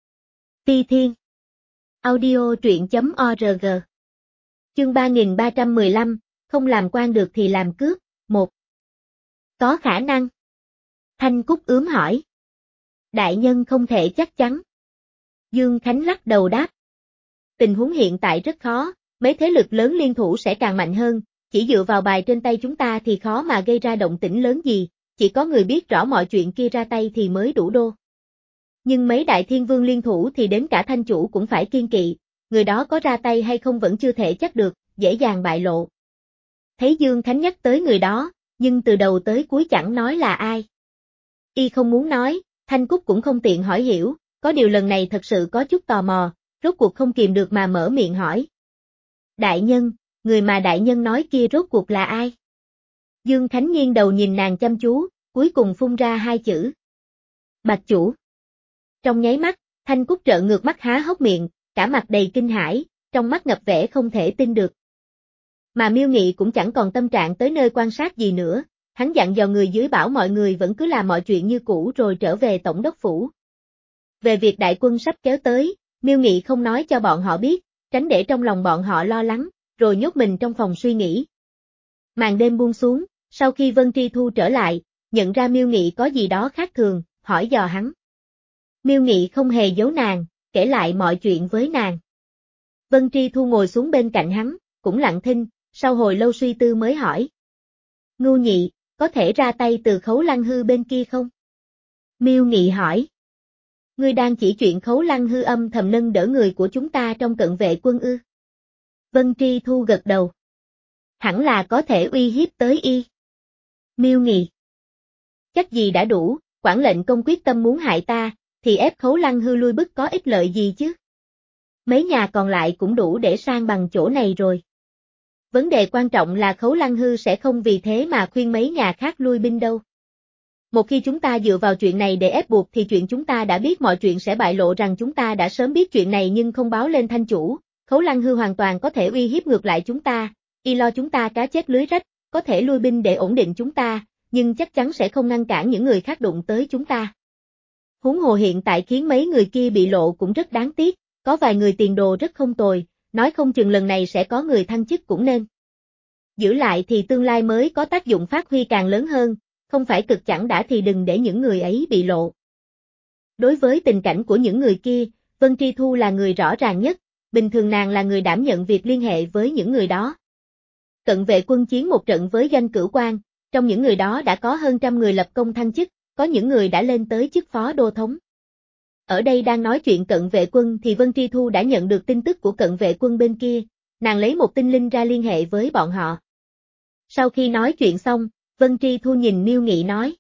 Phi Thiên Audio truyện.org Chương ba nghìn ba trăm mười lăm, không làm quan được thì làm cướp, một. Có khả năng. Thanh Cúc ướm hỏi. Đại nhân không thể chắc chắn. Dương Khánh lắc đầu đáp. Tình huống hiện tại rất khó, mấy thế lực lớn liên thủ sẽ càng mạnh hơn, chỉ dựa vào bài trên tay chúng ta thì khó mà gây ra động tĩnh lớn gì, chỉ có người biết rõ mọi chuyện kia ra tay thì mới đủ đô. Nhưng mấy đại thiên vương liên thủ thì đến cả thanh chủ cũng phải kiên kỵ, người đó có ra tay hay không vẫn chưa thể chắc được, dễ dàng bại lộ. Thấy Dương Khánh nhắc tới người đó, nhưng từ đầu tới cuối chẳng nói là ai. Y không muốn nói, Thanh Cúc cũng không tiện hỏi hiểu, có điều lần này thật sự có chút tò mò, rốt cuộc không kìm được mà mở miệng hỏi. Đại nhân, người mà đại nhân nói kia rốt cuộc là ai? Dương Khánh nghiêng đầu nhìn nàng chăm chú, cuối cùng phun ra hai chữ. Bạch chủ. Trong nháy mắt, Thanh Cúc trợn ngược mắt há hốc miệng, cả mặt đầy kinh hãi, trong mắt ngập vẻ không thể tin được. Mà Miêu Nghị cũng chẳng còn tâm trạng tới nơi quan sát gì nữa, hắn dặn dò người dưới bảo mọi người vẫn cứ làm mọi chuyện như cũ rồi trở về tổng đốc phủ. Về việc đại quân sắp kéo tới, Miêu Nghị không nói cho bọn họ biết, tránh để trong lòng bọn họ lo lắng, rồi nhốt mình trong phòng suy nghĩ. Màn đêm buông xuống, sau khi Vân Tri Thu trở lại, nhận ra Miêu Nghị có gì đó khác thường, hỏi dò hắn. Miêu Nghị không hề giấu nàng, kể lại mọi chuyện với nàng. Vân Tri Thu ngồi xuống bên cạnh hắn, cũng lặng thinh, sau hồi lâu suy tư mới hỏi. Ngưu Nhị, có thể ra tay từ Khấu Lăng Hư bên kia không? Miêu Nghị hỏi. Ngươi đang chỉ chuyện Khấu Lăng Hư âm thầm nâng đỡ người của chúng ta trong cận vệ quân ư? Vân Tri Thu gật đầu. Hẳn là có thể uy hiếp tới y. Miêu Nghị. Chắc gì đã đủ, quản lệnh công quyết tâm muốn hại ta, thì ép Khấu Lăng Hư lui bức có ích lợi gì chứ? Mấy nhà còn lại cũng đủ để san bằng chỗ này rồi. Vấn đề quan trọng là Khấu Lăng Hư sẽ không vì thế mà khuyên mấy nhà khác lui binh đâu. Một khi chúng ta dựa vào chuyện này để ép buộc thì chuyện chúng ta đã biết mọi chuyện sẽ bại lộ rằng chúng ta đã sớm biết chuyện này nhưng không báo lên thanh chủ. Khấu Lăng Hư hoàn toàn có thể uy hiếp ngược lại chúng ta, y lo chúng ta cá chết lưới rách, có thể lui binh để ổn định chúng ta, nhưng chắc chắn sẽ không ngăn cản những người khác đụng tới chúng ta. Huống hồ hiện tại khiến mấy người kia bị lộ cũng rất đáng tiếc, có vài người tiền đồ rất không tồi, nói không chừng lần này sẽ có người thăng chức cũng nên. Giữ lại thì tương lai mới có tác dụng phát huy càng lớn hơn, không phải cực chẳng đã thì đừng để những người ấy bị lộ. Đối với tình cảnh của những người kia, Vân Tri Thu là người rõ ràng nhất, bình thường nàng là người đảm nhận việc liên hệ với những người đó. Cận vệ quân chiến một trận với Doanh Cửu Quan, trong những người đó đã có hơn trăm người lập công thăng chức, có những người đã lên tới chức phó đô thống. Ở đây đang nói chuyện cận vệ quân thì Vân Tri Thu đã nhận được tin tức của cận vệ quân bên kia, nàng lấy một tinh linh ra liên hệ với bọn họ. Sau khi nói chuyện xong, Vân Tri Thu nhìn Miêu Nghị nói.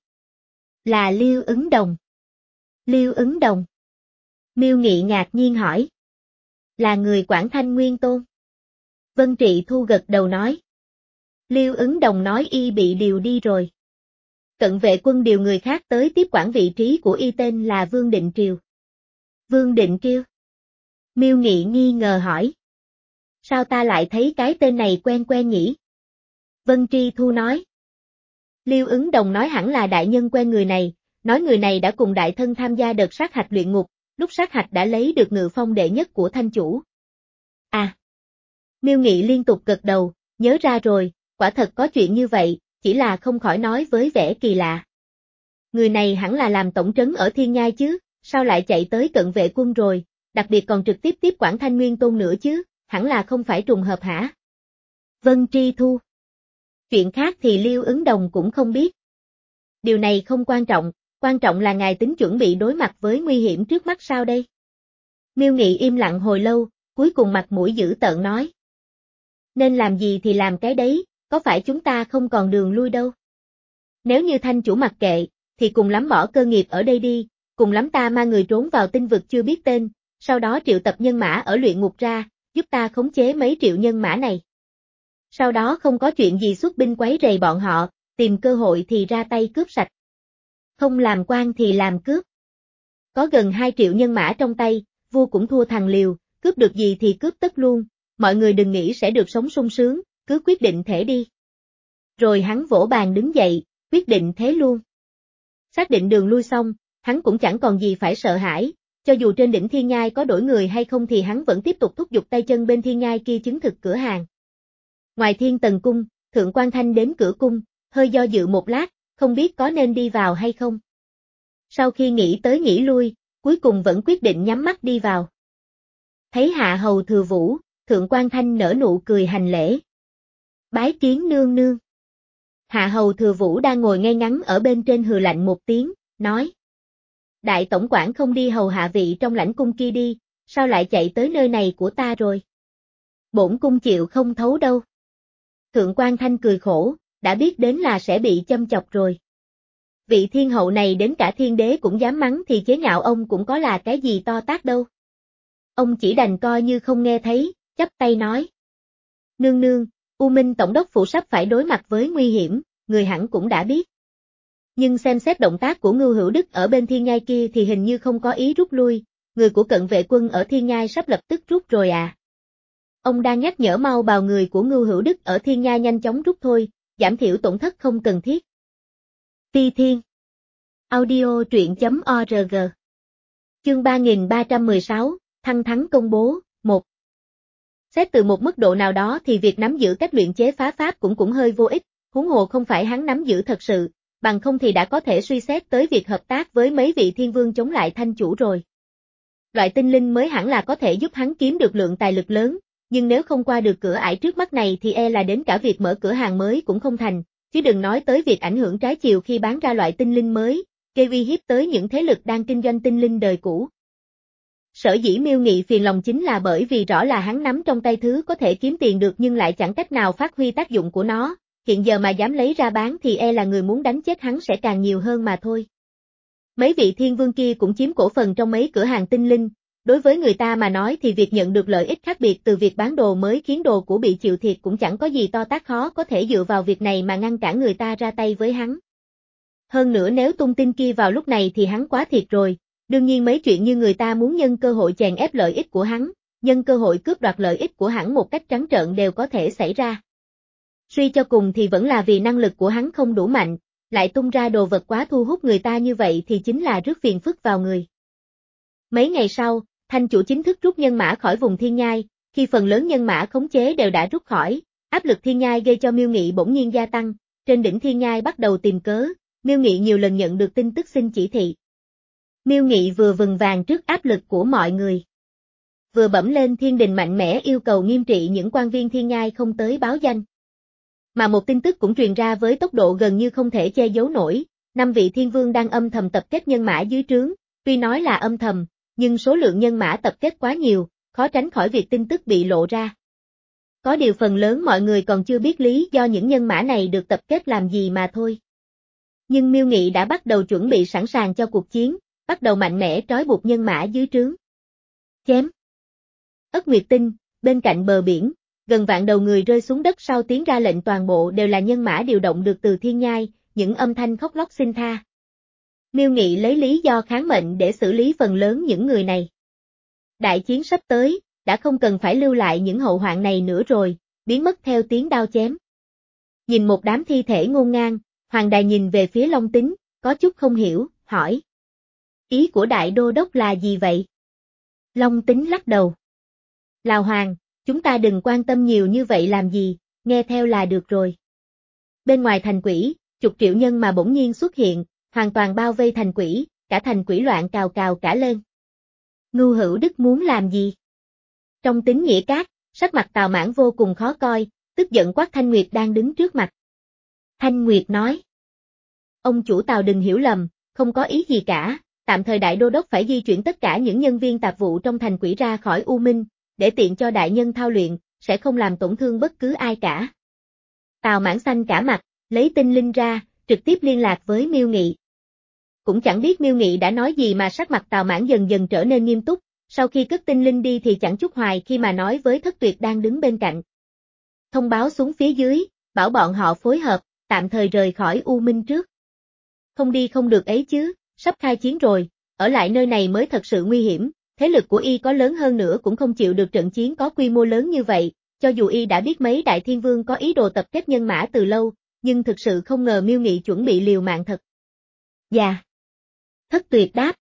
Là Liêu Ứng Đồng. Liêu Ứng Đồng. Miêu Nghị ngạc nhiên hỏi. Là người Quảng Thanh Nguyên Tôn. Vân Tri Thu gật đầu nói. Liêu Ứng Đồng nói y bị điều đi rồi. Cận vệ quân điều người khác tới tiếp quản vị trí của y tên là Vương Định Triều. Vương Định Triều. Miêu Nghị nghi ngờ hỏi. Sao ta lại thấy cái tên này quen quen nhỉ? Vân Tri Thu nói. Liêu Ứng Đồng nói hẳn là đại nhân quen người này, nói người này đã cùng đại thân tham gia đợt sát hạch luyện ngục, lúc sát hạch đã lấy được ngự phong đệ nhất của thanh chủ. À. Miêu Nghị liên tục gật đầu, nhớ ra rồi, quả thật có chuyện như vậy, chỉ là không khỏi nói với vẻ kỳ lạ. Người này hẳn là làm tổng trấn ở Thiên Nhai chứ, sao lại chạy tới cận vệ quân rồi, đặc biệt còn trực tiếp tiếp quản Thanh Nguyên Tôn nữa chứ, hẳn là không phải trùng hợp hả? Vân Tri Thu. Chuyện khác thì Liêu Ứng Đồng cũng không biết. Điều này không quan trọng, quan trọng là ngài tính chuẩn bị đối mặt với nguy hiểm trước mắt sao đây? Miêu Nghị im lặng hồi lâu, cuối cùng mặt mũi dữ tợn nói. Nên làm gì thì làm cái đấy, có phải chúng ta không còn đường lui đâu? Nếu như thanh chủ mặc kệ, thì cùng lắm bỏ cơ nghiệp ở đây đi, cùng lắm ta mang người trốn vào tinh vực chưa biết tên, sau đó triệu tập nhân mã ở luyện ngục ra, giúp ta khống chế mấy triệu nhân mã này. Sau đó không có chuyện gì xuất binh quấy rầy bọn họ, tìm cơ hội thì ra tay cướp sạch. Không làm quan thì làm cướp. Có gần hai triệu nhân mã trong tay, vua cũng thua thằng liều, cướp được gì thì cướp tất luôn, mọi người đừng nghĩ sẽ được sống sung sướng, cứ quyết định thể đi. Rồi hắn vỗ bàn đứng dậy, quyết định thế luôn. Xác định đường lui xong, hắn cũng chẳng còn gì phải sợ hãi, cho dù trên đỉnh thiên nhai có đổi người hay không thì hắn vẫn tiếp tục thúc giục tay chân bên thiên nhai kia chứng thực cửa hàng. Ngoài Thiên Tần Cung, Thượng Quan Thanh đến cửa cung, hơi do dự một lát, không biết có nên đi vào hay không. Sau khi nghĩ tới nghĩ lui, cuối cùng vẫn quyết định nhắm mắt đi vào. Thấy Hạ Hầu Thừa Vũ, Thượng Quan Thanh nở nụ cười hành lễ. Bái kiến nương nương. Hạ Hầu Thừa Vũ đang ngồi ngay ngắn ở bên trên hừ lạnh một tiếng, nói. Đại tổng quản không đi hầu hạ vị trong lãnh cung kia đi, sao lại chạy tới nơi này của ta rồi? Bổn cung chịu không thấu đâu. Thượng Quan Thanh cười khổ, đã biết đến là sẽ bị châm chọc rồi. Vị thiên hậu này đến cả thiên đế cũng dám mắng thì chế nhạo ông cũng có là cái gì to tát đâu. Ông chỉ đành coi như không nghe thấy, chắp tay nói. Nương nương, U Minh Tổng đốc phủ sắp phải đối mặt với nguy hiểm, người hẳn cũng đã biết. Nhưng xem xét động tác của Ngưu Hữu Đức ở bên thiên nhai kia thì hình như không có ý rút lui, người của cận vệ quân ở thiên nhai sắp lập tức rút rồi à. Ông đang nhắc nhở mau bào người của Ngưu Hữu Đức ở thiên nhai nhanh chóng rút thôi, giảm thiểu tổn thất không cần thiết. Ti Thiên Audio truyện.org Chương ba nghìn ba trăm mười sáu, Thăng Thắng công bố, một. Xét từ một mức độ nào đó thì việc nắm giữ cách luyện chế phá pháp cũng cũng hơi vô ích, huống hồ không phải hắn nắm giữ thật sự, bằng không thì đã có thể suy xét tới việc hợp tác với mấy vị thiên vương chống lại thanh chủ rồi. Loại tinh linh mới hẳn là có thể giúp hắn kiếm được lượng tài lực lớn, nhưng nếu không qua được cửa ải trước mắt này thì e là đến cả việc mở cửa hàng mới cũng không thành, chứ đừng nói tới việc ảnh hưởng trái chiều khi bán ra loại tinh linh mới, gây uy hiếp tới những thế lực đang kinh doanh tinh linh đời cũ. Sở dĩ Miêu Nghị phiền lòng chính là bởi vì rõ là hắn nắm trong tay thứ có thể kiếm tiền được nhưng lại chẳng cách nào phát huy tác dụng của nó, hiện giờ mà dám lấy ra bán thì e là người muốn đánh chết hắn sẽ càng nhiều hơn mà thôi. Mấy vị thiên vương kia cũng chiếm cổ phần trong mấy cửa hàng tinh linh, đối với người ta mà nói thì việc nhận được lợi ích khác biệt từ việc bán đồ mới khiến đồ cũ bị chịu thiệt cũng chẳng có gì to tát khó có thể dựa vào việc này mà ngăn cản người ta ra tay với hắn. Hơn nữa nếu tung tin kia vào lúc này thì hắn quá thiệt rồi, đương nhiên mấy chuyện như người ta muốn nhân cơ hội chèn ép lợi ích của hắn, nhân cơ hội cướp đoạt lợi ích của hắn một cách trắng trợn đều có thể xảy ra. Suy cho cùng thì vẫn là vì năng lực của hắn không đủ mạnh, lại tung ra đồ vật quá thu hút người ta như vậy thì chính là rước phiền phức vào người. Mấy ngày sau, thanh chủ chính thức rút nhân mã khỏi vùng thiên nhai, khi phần lớn nhân mã khống chế đều đã rút khỏi, áp lực thiên nhai gây cho Miêu Nghị bỗng nhiên gia tăng, trên đỉnh thiên nhai bắt đầu tìm cớ, Miêu Nghị nhiều lần nhận được tin tức xin chỉ thị. Miêu Nghị vừa vừng vàng trước áp lực của mọi người, vừa bẩm lên thiên đình mạnh mẽ yêu cầu nghiêm trị những quan viên thiên nhai không tới báo danh. Mà một tin tức cũng truyền ra với tốc độ gần như không thể che giấu nổi, năm vị thiên vương đang âm thầm tập kết nhân mã dưới trướng, tuy nói là âm thầm, nhưng số lượng nhân mã tập kết quá nhiều, khó tránh khỏi việc tin tức bị lộ ra. Có điều phần lớn mọi người còn chưa biết lý do những nhân mã này được tập kết làm gì mà thôi. Nhưng Miêu Nghị đã bắt đầu chuẩn bị sẵn sàng cho cuộc chiến, bắt đầu mạnh mẽ trói buộc nhân mã dưới trướng. Chém. Ất Nguyệt Tinh, bên cạnh bờ biển, gần vạn đầu người rơi xuống đất sau tiếng ra lệnh toàn bộ đều là nhân mã điều động được từ thiên nhai, những âm thanh khóc lóc xin tha. Miêu Nghị lấy lý do kháng mệnh để xử lý phần lớn những người này. Đại chiến sắp tới, đã không cần phải lưu lại những hậu hoạn này nữa rồi, biến mất theo tiếng đao chém. Nhìn một đám thi thể ngổn ngang, Hoàng Đài nhìn về phía Long Tính, có chút không hiểu, hỏi. Ý của Đại Đô Đốc là gì vậy? Long Tính lắc đầu. Lào Hoàng, chúng ta đừng quan tâm nhiều như vậy làm gì, nghe theo là được rồi. Bên ngoài thành quỷ, chục triệu nhân mà bỗng nhiên xuất hiện, hoàn toàn bao vây thành quỷ, cả thành quỷ loạn cào cào cả lên. Ngưu Hữu Đức muốn làm gì? Trong Tín Nghĩa Các, sắc mặt Tào Mãn vô cùng khó coi, tức giận quát Thanh Nguyệt đang đứng trước mặt. Thanh Nguyệt nói. Ông chủ Tào đừng hiểu lầm, không có ý gì cả, tạm thời Đại Đô Đốc phải di chuyển tất cả những nhân viên tạp vụ trong thành quỷ ra khỏi U Minh, để tiện cho đại nhân thao luyện, sẽ không làm tổn thương bất cứ ai cả. Tào Mãn xanh cả mặt, lấy tinh linh ra, trực tiếp liên lạc với Miêu Nghị. Cũng chẳng biết Miêu Nghị đã nói gì mà sắc mặt Tào Mãn dần dần trở nên nghiêm túc, sau khi cất tinh linh đi thì chẳng chút hoài khi mà nói với Thất Tuyệt đang đứng bên cạnh. Thông báo xuống phía dưới, bảo bọn họ phối hợp, tạm thời rời khỏi U Minh trước. Không đi không được ấy chứ, sắp khai chiến rồi, ở lại nơi này mới thật sự nguy hiểm, thế lực của y có lớn hơn nữa cũng không chịu được trận chiến có quy mô lớn như vậy, cho dù y đã biết mấy đại thiên vương có ý đồ tập kết nhân mã từ lâu, nhưng thực sự không ngờ Miêu Nghị chuẩn bị liều mạng thật. Dạ. Thất Tuyệt đáp.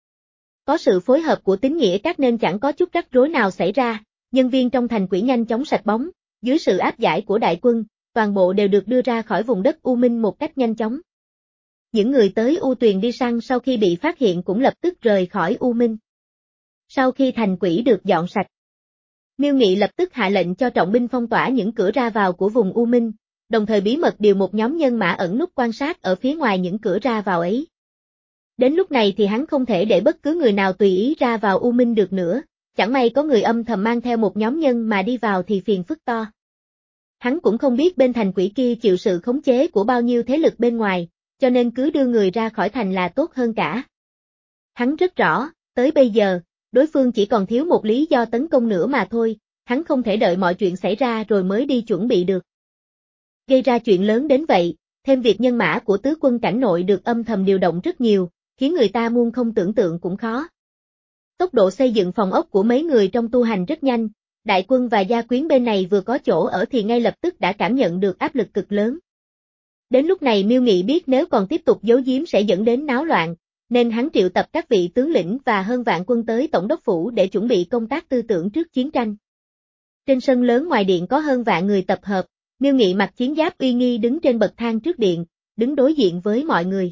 Có sự phối hợp của tín nghĩa các nên chẳng có chút rắc rối nào xảy ra, nhân viên trong thành quỷ nhanh chóng sạch bóng, dưới sự áp giải của đại quân, toàn bộ đều được đưa ra khỏi vùng đất U Minh một cách nhanh chóng. Những người tới U Tuyền đi săn sau khi bị phát hiện cũng lập tức rời khỏi U Minh. Sau khi thành quỷ được dọn sạch, Miêu Nghị lập tức hạ lệnh cho trọng binh phong tỏa những cửa ra vào của vùng U Minh, đồng thời bí mật điều một nhóm nhân mã ẩn núp quan sát ở phía ngoài những cửa ra vào ấy. Đến lúc này thì hắn không thể để bất cứ người nào tùy ý ra vào U Minh được nữa, chẳng may có người âm thầm mang theo một nhóm nhân mà đi vào thì phiền phức to. Hắn cũng không biết bên thành quỷ kia chịu sự khống chế của bao nhiêu thế lực bên ngoài, cho nên cứ đưa người ra khỏi thành là tốt hơn cả. Hắn rất rõ, tới bây giờ, đối phương chỉ còn thiếu một lý do tấn công nữa mà thôi, hắn không thể đợi mọi chuyện xảy ra rồi mới đi chuẩn bị được. Gây ra chuyện lớn đến vậy, thêm việc nhân mã của tứ quân cảnh nội được âm thầm điều động rất nhiều, khiến người ta muôn không tưởng tượng cũng khó. Tốc độ xây dựng phòng ốc của mấy người trong tu hành rất nhanh, đại quân và gia quyến bên này vừa có chỗ ở thì ngay lập tức đã cảm nhận được áp lực cực lớn. Đến lúc này Miêu Nghị biết nếu còn tiếp tục giấu giếm sẽ dẫn đến náo loạn, nên hắn triệu tập các vị tướng lĩnh và hơn vạn quân tới tổng đốc phủ để chuẩn bị công tác tư tưởng trước chiến tranh. Trên sân lớn ngoài điện có hơn vạn người tập hợp, Miêu Nghị mặc chiến giáp uy nghi đứng trên bậc thang trước điện, đứng đối diện với mọi người.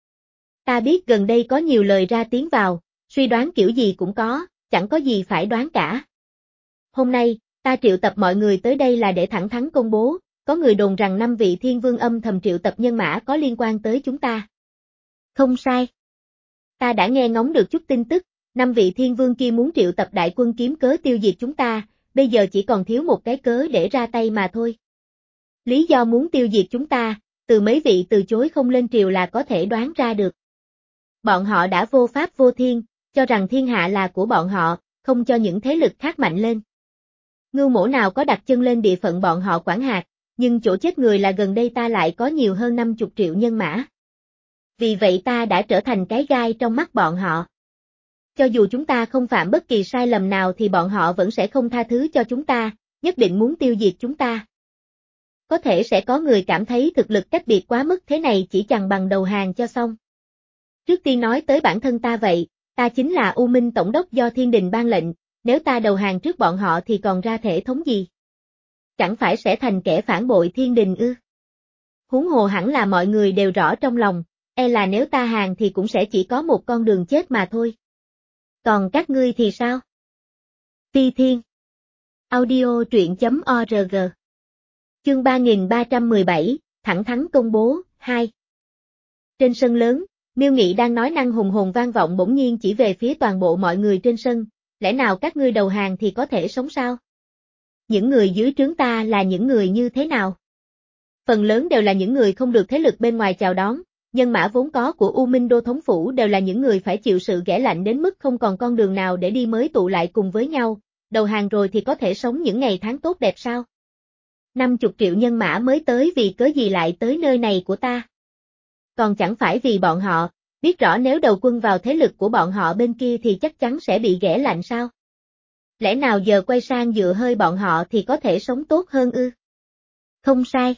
Ta biết gần đây có nhiều lời ra tiếng vào, suy đoán kiểu gì cũng có, chẳng có gì phải đoán cả. Hôm nay, ta triệu tập mọi người tới đây là để thẳng thắn công bố, có người đồn rằng năm vị thiên vương âm thầm triệu tập nhân mã có liên quan tới chúng ta. Không sai. Ta đã nghe ngóng được chút tin tức, năm vị thiên vương kia muốn triệu tập đại quân kiếm cớ tiêu diệt chúng ta, bây giờ chỉ còn thiếu một cái cớ để ra tay mà thôi. Lý do muốn tiêu diệt chúng ta, từ mấy vị từ chối không lên triều là có thể đoán ra được. Bọn họ đã vô pháp vô thiên, cho rằng thiên hạ là của bọn họ, không cho những thế lực khác mạnh lên. Ngưu mổ nào có đặt chân lên địa phận bọn họ quản hạt, nhưng chỗ chết người là gần đây ta lại có nhiều hơn năm mươi triệu nhân mã. Vì vậy ta đã trở thành cái gai trong mắt bọn họ. Cho dù chúng ta không phạm bất kỳ sai lầm nào thì bọn họ vẫn sẽ không tha thứ cho chúng ta, nhất định muốn tiêu diệt chúng ta. Có thể sẽ có người cảm thấy thực lực cách biệt quá mức thế này chỉ chẳng bằng đầu hàng cho xong. Trước tiên nói tới bản thân ta vậy, ta chính là U Minh Tổng đốc do thiên đình ban lệnh, nếu ta đầu hàng trước bọn họ thì còn ra thể thống gì? Chẳng phải sẽ thành kẻ phản bội thiên đình ư? Huống hồ hẳn là mọi người đều rõ trong lòng, e là nếu ta hàng thì cũng sẽ chỉ có một con đường chết mà thôi. Còn các ngươi thì sao? Ti Thiên Audio truyện chấm org Chương ba nghìn ba trăm mười bảy, thẳng thắn công bố, hai. Trên sân lớn, Miêu Nghị đang nói năng hùng hồn vang vọng bỗng nhiên chỉ về phía toàn bộ mọi người trên sân, lẽ nào các ngươi đầu hàng thì có thể sống sao? Những người dưới trướng ta là những người như thế nào? Phần lớn đều là những người không được thế lực bên ngoài chào đón, nhân mã vốn có của U Minh Đô thống phủ đều là những người phải chịu sự ghẻ lạnh đến mức không còn con đường nào để đi mới tụ lại cùng với nhau, đầu hàng rồi thì có thể sống những ngày tháng tốt đẹp sao? năm mươi triệu nhân mã mới tới vì cớ gì lại tới nơi này của ta? Còn chẳng phải vì bọn họ, biết rõ nếu đầu quân vào thế lực của bọn họ bên kia thì chắc chắn sẽ bị ghẻ lạnh sao? Lẽ nào giờ quay sang dựa hơi bọn họ thì có thể sống tốt hơn ư? Không sai.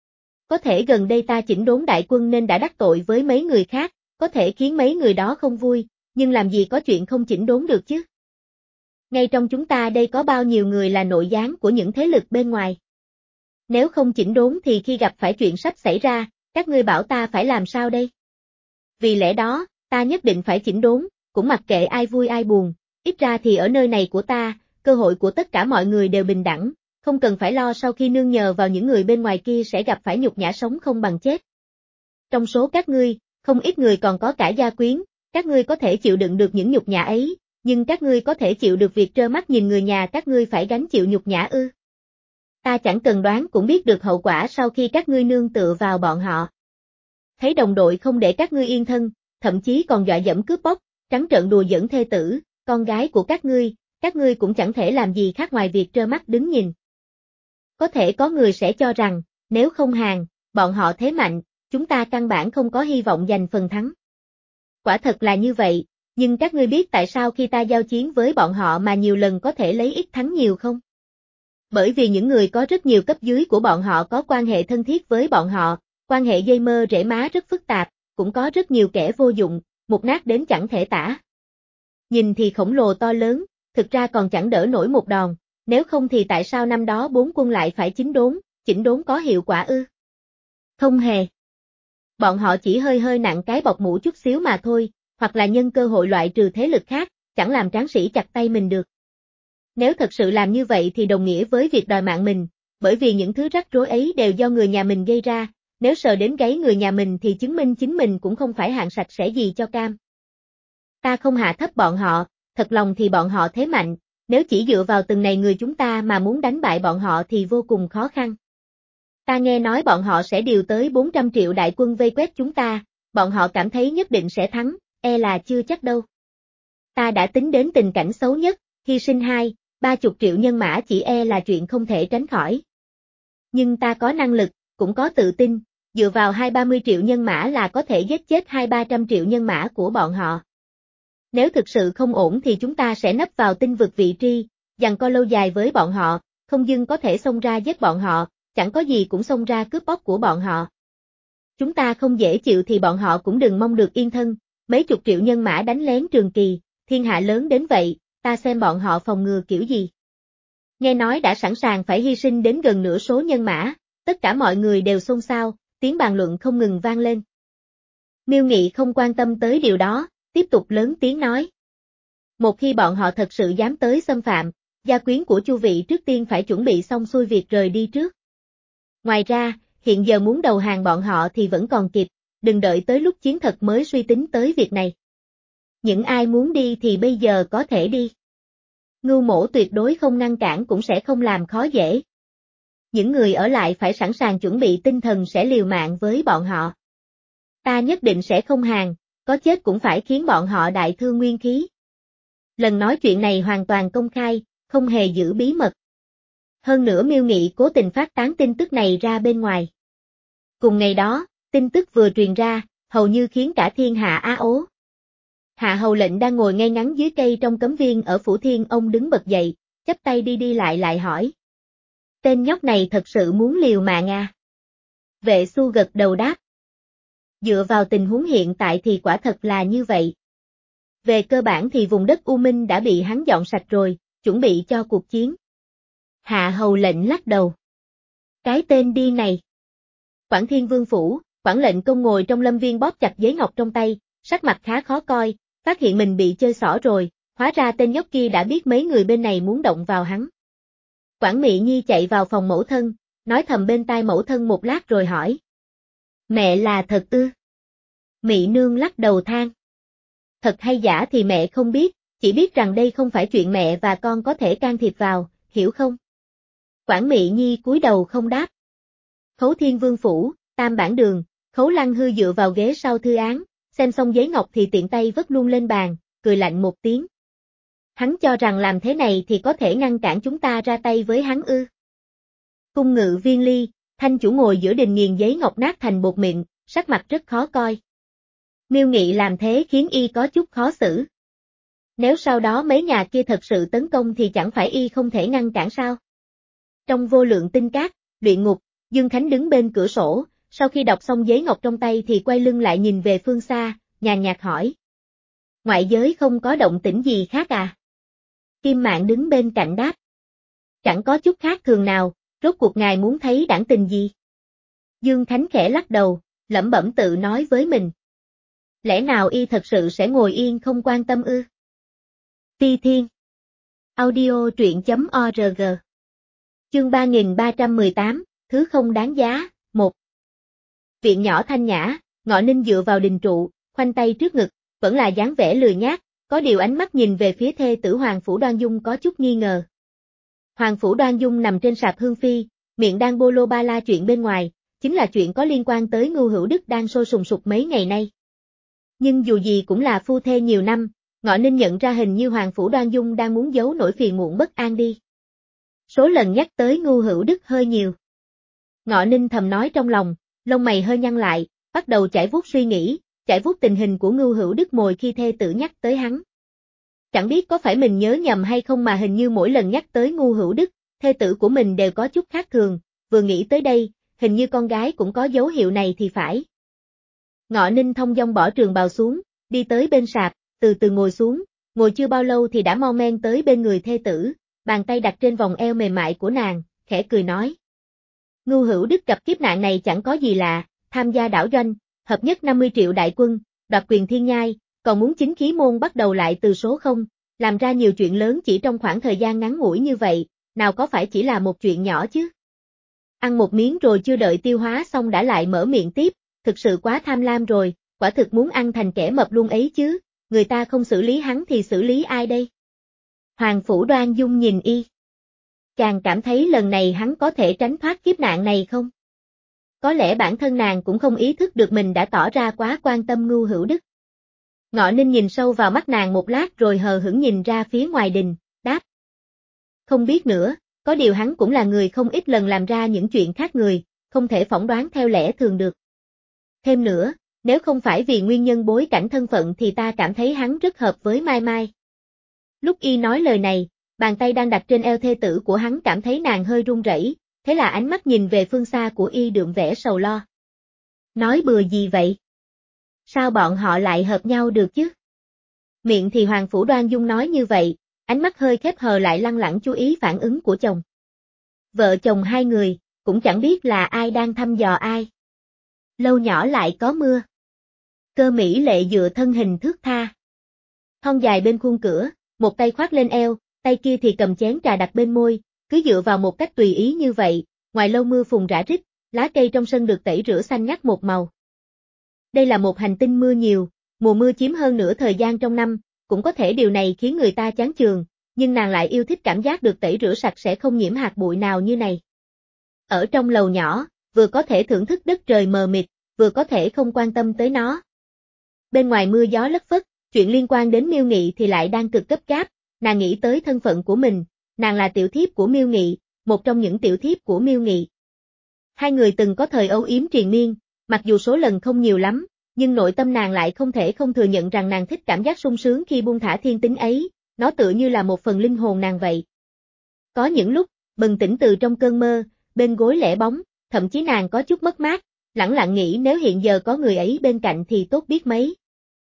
Có thể gần đây ta chỉnh đốn đại quân nên đã đắc tội với mấy người khác, có thể khiến mấy người đó không vui, nhưng làm gì có chuyện không chỉnh đốn được chứ? Ngay trong chúng ta đây có bao nhiêu người là nội gián của những thế lực bên ngoài. Nếu không chỉnh đốn thì khi gặp phải chuyện sắp xảy ra, các ngươi bảo ta phải làm sao đây? Vì lẽ đó, ta nhất định phải chỉnh đốn, cũng mặc kệ ai vui ai buồn, ít ra thì ở nơi này của ta, cơ hội của tất cả mọi người đều bình đẳng, không cần phải lo sau khi nương nhờ vào những người bên ngoài kia sẽ gặp phải nhục nhã sống không bằng chết. Trong số các ngươi, không ít người còn có cả gia quyến, các ngươi có thể chịu đựng được những nhục nhã ấy, nhưng các ngươi có thể chịu được việc trơ mắt nhìn người nhà các ngươi phải gánh chịu nhục nhã ư? Ta chẳng cần đoán cũng biết được hậu quả sau khi các ngươi nương tựa vào bọn họ. Thấy đồng đội không để các ngươi yên thân, thậm chí còn dọa dẫm cướp bóc, trắng trợn đùa giỡn thê tử, con gái của các ngươi, các ngươi cũng chẳng thể làm gì khác ngoài việc trơ mắt đứng nhìn. Có thể có người sẽ cho rằng, nếu không hàng, bọn họ thế mạnh, chúng ta căn bản không có hy vọng giành phần thắng. Quả thật là như vậy, nhưng các ngươi biết tại sao khi ta giao chiến với bọn họ mà nhiều lần có thể lấy ít thắng nhiều không? Bởi vì những người có rất nhiều cấp dưới của bọn họ có quan hệ thân thiết với bọn họ, Quan hệ dây mơ rễ má rất phức tạp, cũng có rất nhiều kẻ vô dụng, mục nát đến chẳng thể tả. Nhìn thì khổng lồ to lớn, thực ra còn chẳng đỡ nổi một đòn, nếu không thì tại sao năm đó bốn quân lại phải chỉnh đốn, chỉnh đốn có hiệu quả ư? Không hề. Bọn họ chỉ hơi hơi nặng cái bọc mũ chút xíu mà thôi, hoặc là nhân cơ hội loại trừ thế lực khác, chẳng làm tráng sĩ chặt tay mình được. Nếu thật sự làm như vậy thì đồng nghĩa với việc đòi mạng mình, bởi vì những thứ rắc rối ấy đều do người nhà mình gây ra, nếu sờ đến gáy người nhà mình thì chứng minh chính mình cũng không phải hạng sạch sẽ gì cho cam. Ta không hạ thấp bọn họ, thật lòng thì bọn họ thế mạnh, nếu chỉ dựa vào từng này người chúng ta mà muốn đánh bại bọn họ thì vô cùng khó khăn. Ta nghe nói bọn họ sẽ điều tới bốn trăm triệu đại quân vây quét chúng ta, bọn họ cảm thấy nhất định sẽ thắng, e là chưa chắc đâu. Ta đã tính đến tình cảnh xấu nhất, hy sinh hai, ba chục triệu nhân mã chỉ e là chuyện không thể tránh khỏi. Nhưng ta có năng lực, cũng có tự tin, dựa vào hai ba mươi triệu nhân mã là có thể giết chết hai ba trăm triệu nhân mã của bọn họ. Nếu thực sự không ổn thì chúng ta sẽ nấp vào tinh vực vị tri, giằng co lâu dài với bọn họ, không dưng có thể xông ra giết bọn họ, chẳng có gì cũng xông ra cướp bóc của bọn họ. Chúng ta không dễ chịu thì bọn họ cũng đừng mong được yên thân, mấy chục triệu nhân mã đánh lén Trường Kỳ, thiên hạ lớn đến vậy, ta xem bọn họ phòng ngừa kiểu gì. Nghe nói đã sẵn sàng phải hy sinh đến gần nửa số nhân mã, tất cả mọi người đều xôn xao, tiếng bàn luận không ngừng vang lên. Miêu Nghị không quan tâm tới điều đó, tiếp tục lớn tiếng nói. Một khi bọn họ thật sự dám tới xâm phạm, gia quyến của Chu vị trước tiên phải chuẩn bị xong xuôi việc rời đi trước. Ngoài ra, hiện giờ muốn đầu hàng bọn họ thì vẫn còn kịp, đừng đợi tới lúc chiến thật mới suy tính tới việc này. Những ai muốn đi thì bây giờ có thể đi. Ngưu Mỗ tuyệt đối không ngăn cản cũng sẽ không làm khó dễ. Những người ở lại phải sẵn sàng chuẩn bị tinh thần sẽ liều mạng với bọn họ. Ta nhất định sẽ không hàng, có chết cũng phải khiến bọn họ đại thương nguyên khí. Lần nói chuyện này hoàn toàn công khai, không hề giữ bí mật. Hơn nữa Miêu Nghị cố tình phát tán tin tức này ra bên ngoài. Cùng ngày đó, tin tức vừa truyền ra, hầu như khiến cả thiên hạ á ố. Hạ hầu lệnh đang ngồi ngay ngắn dưới cây trong cấm viên ở Phủ Thiên, ông đứng bật dậy, chắp tay đi đi lại lại hỏi. Tên nhóc này thật sự muốn liều mạng à? Vệ Xu gật đầu đáp. Dựa vào tình huống hiện tại thì quả thật là như vậy. Về cơ bản thì vùng đất U Minh đã bị hắn dọn sạch rồi, chuẩn bị cho cuộc chiến. Hạ hầu lệnh lắc đầu. Cái tên điên này. Quảng Thiên Vương Phủ, Quảng lệnh công ngồi trong lâm viên bóp chặt giấy ngọc trong tay, sắc mặt khá khó coi, phát hiện mình bị chơi xỏ rồi, hóa ra tên nhóc kia đã biết mấy người bên này muốn động vào hắn. Quảng Mị Nhi chạy vào phòng mẫu thân, nói thầm bên tai mẫu thân một lát rồi hỏi. Mẹ là thật ư? Mị nương lắc đầu than. Thật hay giả thì mẹ không biết, chỉ biết rằng đây không phải chuyện mẹ và con có thể can thiệp vào, hiểu không? Quảng Mị Nhi cúi đầu không đáp. Khấu Thiên Vương Phủ, Tam Bản Đường, Khấu Lăng Hư dựa vào ghế sau thư án, xem xong giấy ngọc thì tiện tay vất luôn lên bàn, cười lạnh một tiếng. Hắn cho rằng làm thế này thì có thể ngăn cản chúng ta ra tay với hắn ư. Cung Ngự Viên Ly, Thanh chủ ngồi giữa đình nghiền giấy ngọc nát thành bột mịn, sắc mặt rất khó coi. Miêu Nghị làm thế khiến y có chút khó xử. Nếu sau đó mấy nhà kia thật sự tấn công thì chẳng phải y không thể ngăn cản sao? Trong vô lượng tinh cát, luyện ngục, Dương Khánh đứng bên cửa sổ, sau khi đọc xong giấy ngọc trong tay thì quay lưng lại nhìn về phương xa, nhàn nhạt hỏi. Ngoại giới không có động tĩnh gì khác à? Kim Mạn đứng bên cạnh đáp. Chẳng có chút khác thường nào, rốt cuộc ngài muốn thấy đảng tình gì? Dương Khánh khẽ lắc đầu, lẩm bẩm tự nói với mình. Lẽ nào y thật sự sẽ ngồi yên không quan tâm ư? Phi Thiên Audio truyện.org Chương ba nghìn ba trăm mười tám, Thứ không đáng giá, một Viện nhỏ thanh nhã, Ngọ Ninh dựa vào đình trụ, khoanh tay trước ngực, vẫn là dáng vẻ lười nhác, có điều ánh mắt nhìn về phía thê tử Hoàng Phủ Đoan Dung có chút nghi ngờ. Hoàng Phủ Đoan Dung nằm trên sạp hương phi, miệng đang bô lô ba la chuyện bên ngoài, chính là chuyện có liên quan tới Ngưu Hữu Đức đang sôi sùng sục mấy ngày nay. Nhưng dù gì cũng là phu thê nhiều năm, Ngọ Ninh nhận ra hình như Hoàng Phủ Đoan Dung đang muốn giấu nỗi phiền muộn bất an đi. Số lần nhắc tới Ngưu Hữu Đức hơi nhiều. Ngọ Ninh thầm nói trong lòng, lông mày hơi nhăn lại, bắt đầu chải vuốt suy nghĩ, chải vuốt tình hình của Ngưu Hữu Đức mồi khi thê tử nhắc tới hắn. Chẳng biết có phải mình nhớ nhầm hay không mà hình như mỗi lần nhắc tới Ngưu Hữu Đức, thê tử của mình đều có chút khác thường, vừa nghĩ tới đây, hình như con gái cũng có dấu hiệu này thì phải. Ngọ Ninh thong dong bỏ trường bào xuống, đi tới bên sạp, từ từ ngồi xuống, ngồi chưa bao lâu thì đã mon men tới bên người thê tử, bàn tay đặt trên vòng eo mềm mại của nàng, khẽ cười nói. Ngưu Hữu Đức gặp kiếp nạn này chẳng có gì lạ, tham gia đảo doanh, hợp nhất năm mươi triệu đại quân, đoạt quyền thiên nhai, còn muốn chính khí môn bắt đầu lại từ số không, làm ra nhiều chuyện lớn chỉ trong khoảng thời gian ngắn ngủi như vậy, nào có phải chỉ là một chuyện nhỏ chứ. Ăn một miếng rồi chưa đợi tiêu hóa xong đã lại mở miệng tiếp, thực sự quá tham lam rồi, quả thực muốn ăn thành kẻ mập luôn ấy chứ, người ta không xử lý hắn thì xử lý ai đây? Hoàng Phủ Đoan Dung nhìn y. Chàng cảm thấy lần này hắn có thể tránh thoát kiếp nạn này không? Có lẽ bản thân nàng cũng không ý thức được mình đã tỏ ra quá quan tâm Ngưu Hữu Đức. Ngọ Ninh nhìn sâu vào mắt nàng một lát rồi hờ hững nhìn ra phía ngoài đình, đáp. Không biết nữa, có điều hắn cũng là người không ít lần làm ra những chuyện khác người, không thể phỏng đoán theo lẽ thường được. Thêm nữa, nếu không phải vì nguyên nhân bối cảnh thân phận thì ta cảm thấy hắn rất hợp với Mai Mai. Lúc y nói lời này, bàn tay đang đặt trên eo thê tử của hắn cảm thấy nàng hơi run rẩy, thế là ánh mắt nhìn về phương xa của y đượm vẻ sầu lo. Nói bừa gì vậy? Sao bọn họ lại hợp nhau được chứ? Miệng thì Hoàng Phủ Đoan Dung nói như vậy, ánh mắt hơi khép hờ lại lăng lặng chú ý phản ứng của chồng. Vợ chồng hai người, cũng chẳng biết là ai đang thăm dò ai. Lâu nhỏ lại có mưa. Cơ Mỹ Lệ dựa thân hình thướt tha. Thon dài bên khuôn cửa, một tay khoác lên eo, tay kia thì cầm chén trà đặt bên môi, cứ dựa vào một cách tùy ý như vậy, ngoài lâu mưa phùn rã rít, lá cây trong sân được tẩy rửa xanh ngắt một màu. Đây là một hành tinh mưa nhiều, mùa mưa chiếm hơn nửa thời gian trong năm, cũng có thể điều này khiến người ta chán chường, nhưng nàng lại yêu thích cảm giác được tẩy rửa sạch sẽ không nhiễm hạt bụi nào như này. Ở trong lầu nhỏ, vừa có thể thưởng thức đất trời mờ mịt, vừa có thể không quan tâm tới nó. Bên ngoài mưa gió lất phất, chuyện liên quan đến Miêu Nghị thì lại đang cực gấp gáp, nàng nghĩ tới thân phận của mình, nàng là tiểu thiếp của Miêu Nghị, một trong những tiểu thiếp của Miêu Nghị. Hai người từng có thời âu yếm triền miên, mặc dù số lần không nhiều lắm, nhưng nội tâm nàng lại không thể không thừa nhận rằng nàng thích cảm giác sung sướng khi buông thả thiên tính ấy, nó tựa như là một phần linh hồn nàng vậy. Có những lúc, bừng tỉnh từ trong cơn mơ, bên gối lẻ bóng, thậm chí nàng có chút mất mát, lẳng lặng nghĩ nếu hiện giờ có người ấy bên cạnh thì tốt biết mấy.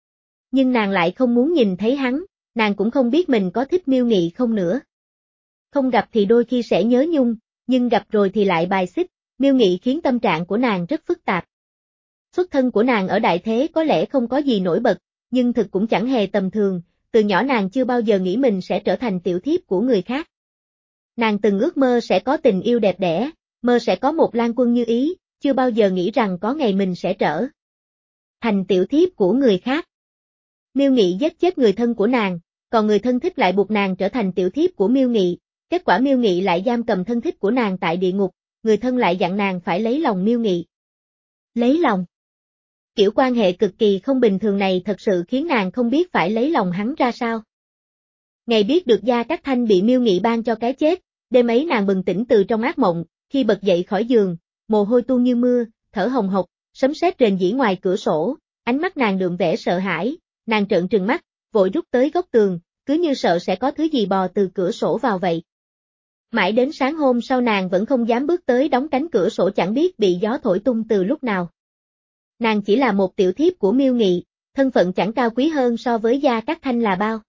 Nhưng nàng lại không muốn nhìn thấy hắn, nàng cũng không biết mình có thích Miêu Nghị không nữa. Không gặp thì đôi khi sẽ nhớ nhung, nhưng gặp rồi thì lại bài xích, Miêu Nghị khiến tâm trạng của nàng rất phức tạp. Xuất thân của nàng ở đại thế có lẽ không có gì nổi bật, nhưng thực cũng chẳng hề tầm thường, từ nhỏ nàng chưa bao giờ nghĩ mình sẽ trở thành tiểu thiếp của người khác. Nàng từng ước mơ sẽ có tình yêu đẹp đẽ, mơ sẽ có một lang quân như ý, chưa bao giờ nghĩ rằng có ngày mình sẽ trở thành tiểu thiếp của người khác. Miêu Nghị giết chết người thân của nàng, còn người thân thích lại buộc nàng trở thành tiểu thiếp của Miêu Nghị, kết quả Miêu Nghị lại giam cầm thân thích của nàng tại địa ngục, người thân lại dặn nàng phải lấy lòng Miêu Nghị. Lấy lòng? Kiểu quan hệ cực kỳ không bình thường này thật sự khiến nàng không biết phải lấy lòng hắn ra sao. Ngày biết được Gia Cát Thanh bị Miêu Nghị ban cho cái chết, đêm ấy nàng bừng tỉnh từ trong ác mộng, khi bật dậy khỏi giường, mồ hôi tuôn như mưa, thở hồng hộc, sấm sét rền rĩ ngoài cửa sổ, ánh mắt nàng đượm vẻ sợ hãi, nàng trợn trừng mắt, vội rút tới góc tường, cứ như sợ sẽ có thứ gì bò từ cửa sổ vào vậy. Mãi đến sáng hôm sau nàng vẫn không dám bước tới đóng cánh cửa sổ chẳng biết bị gió thổi tung từ lúc nào. Nàng chỉ là một tiểu thiếp của Miêu Nghị, thân phận chẳng cao quý hơn so với Gia Cát Thanh là bao.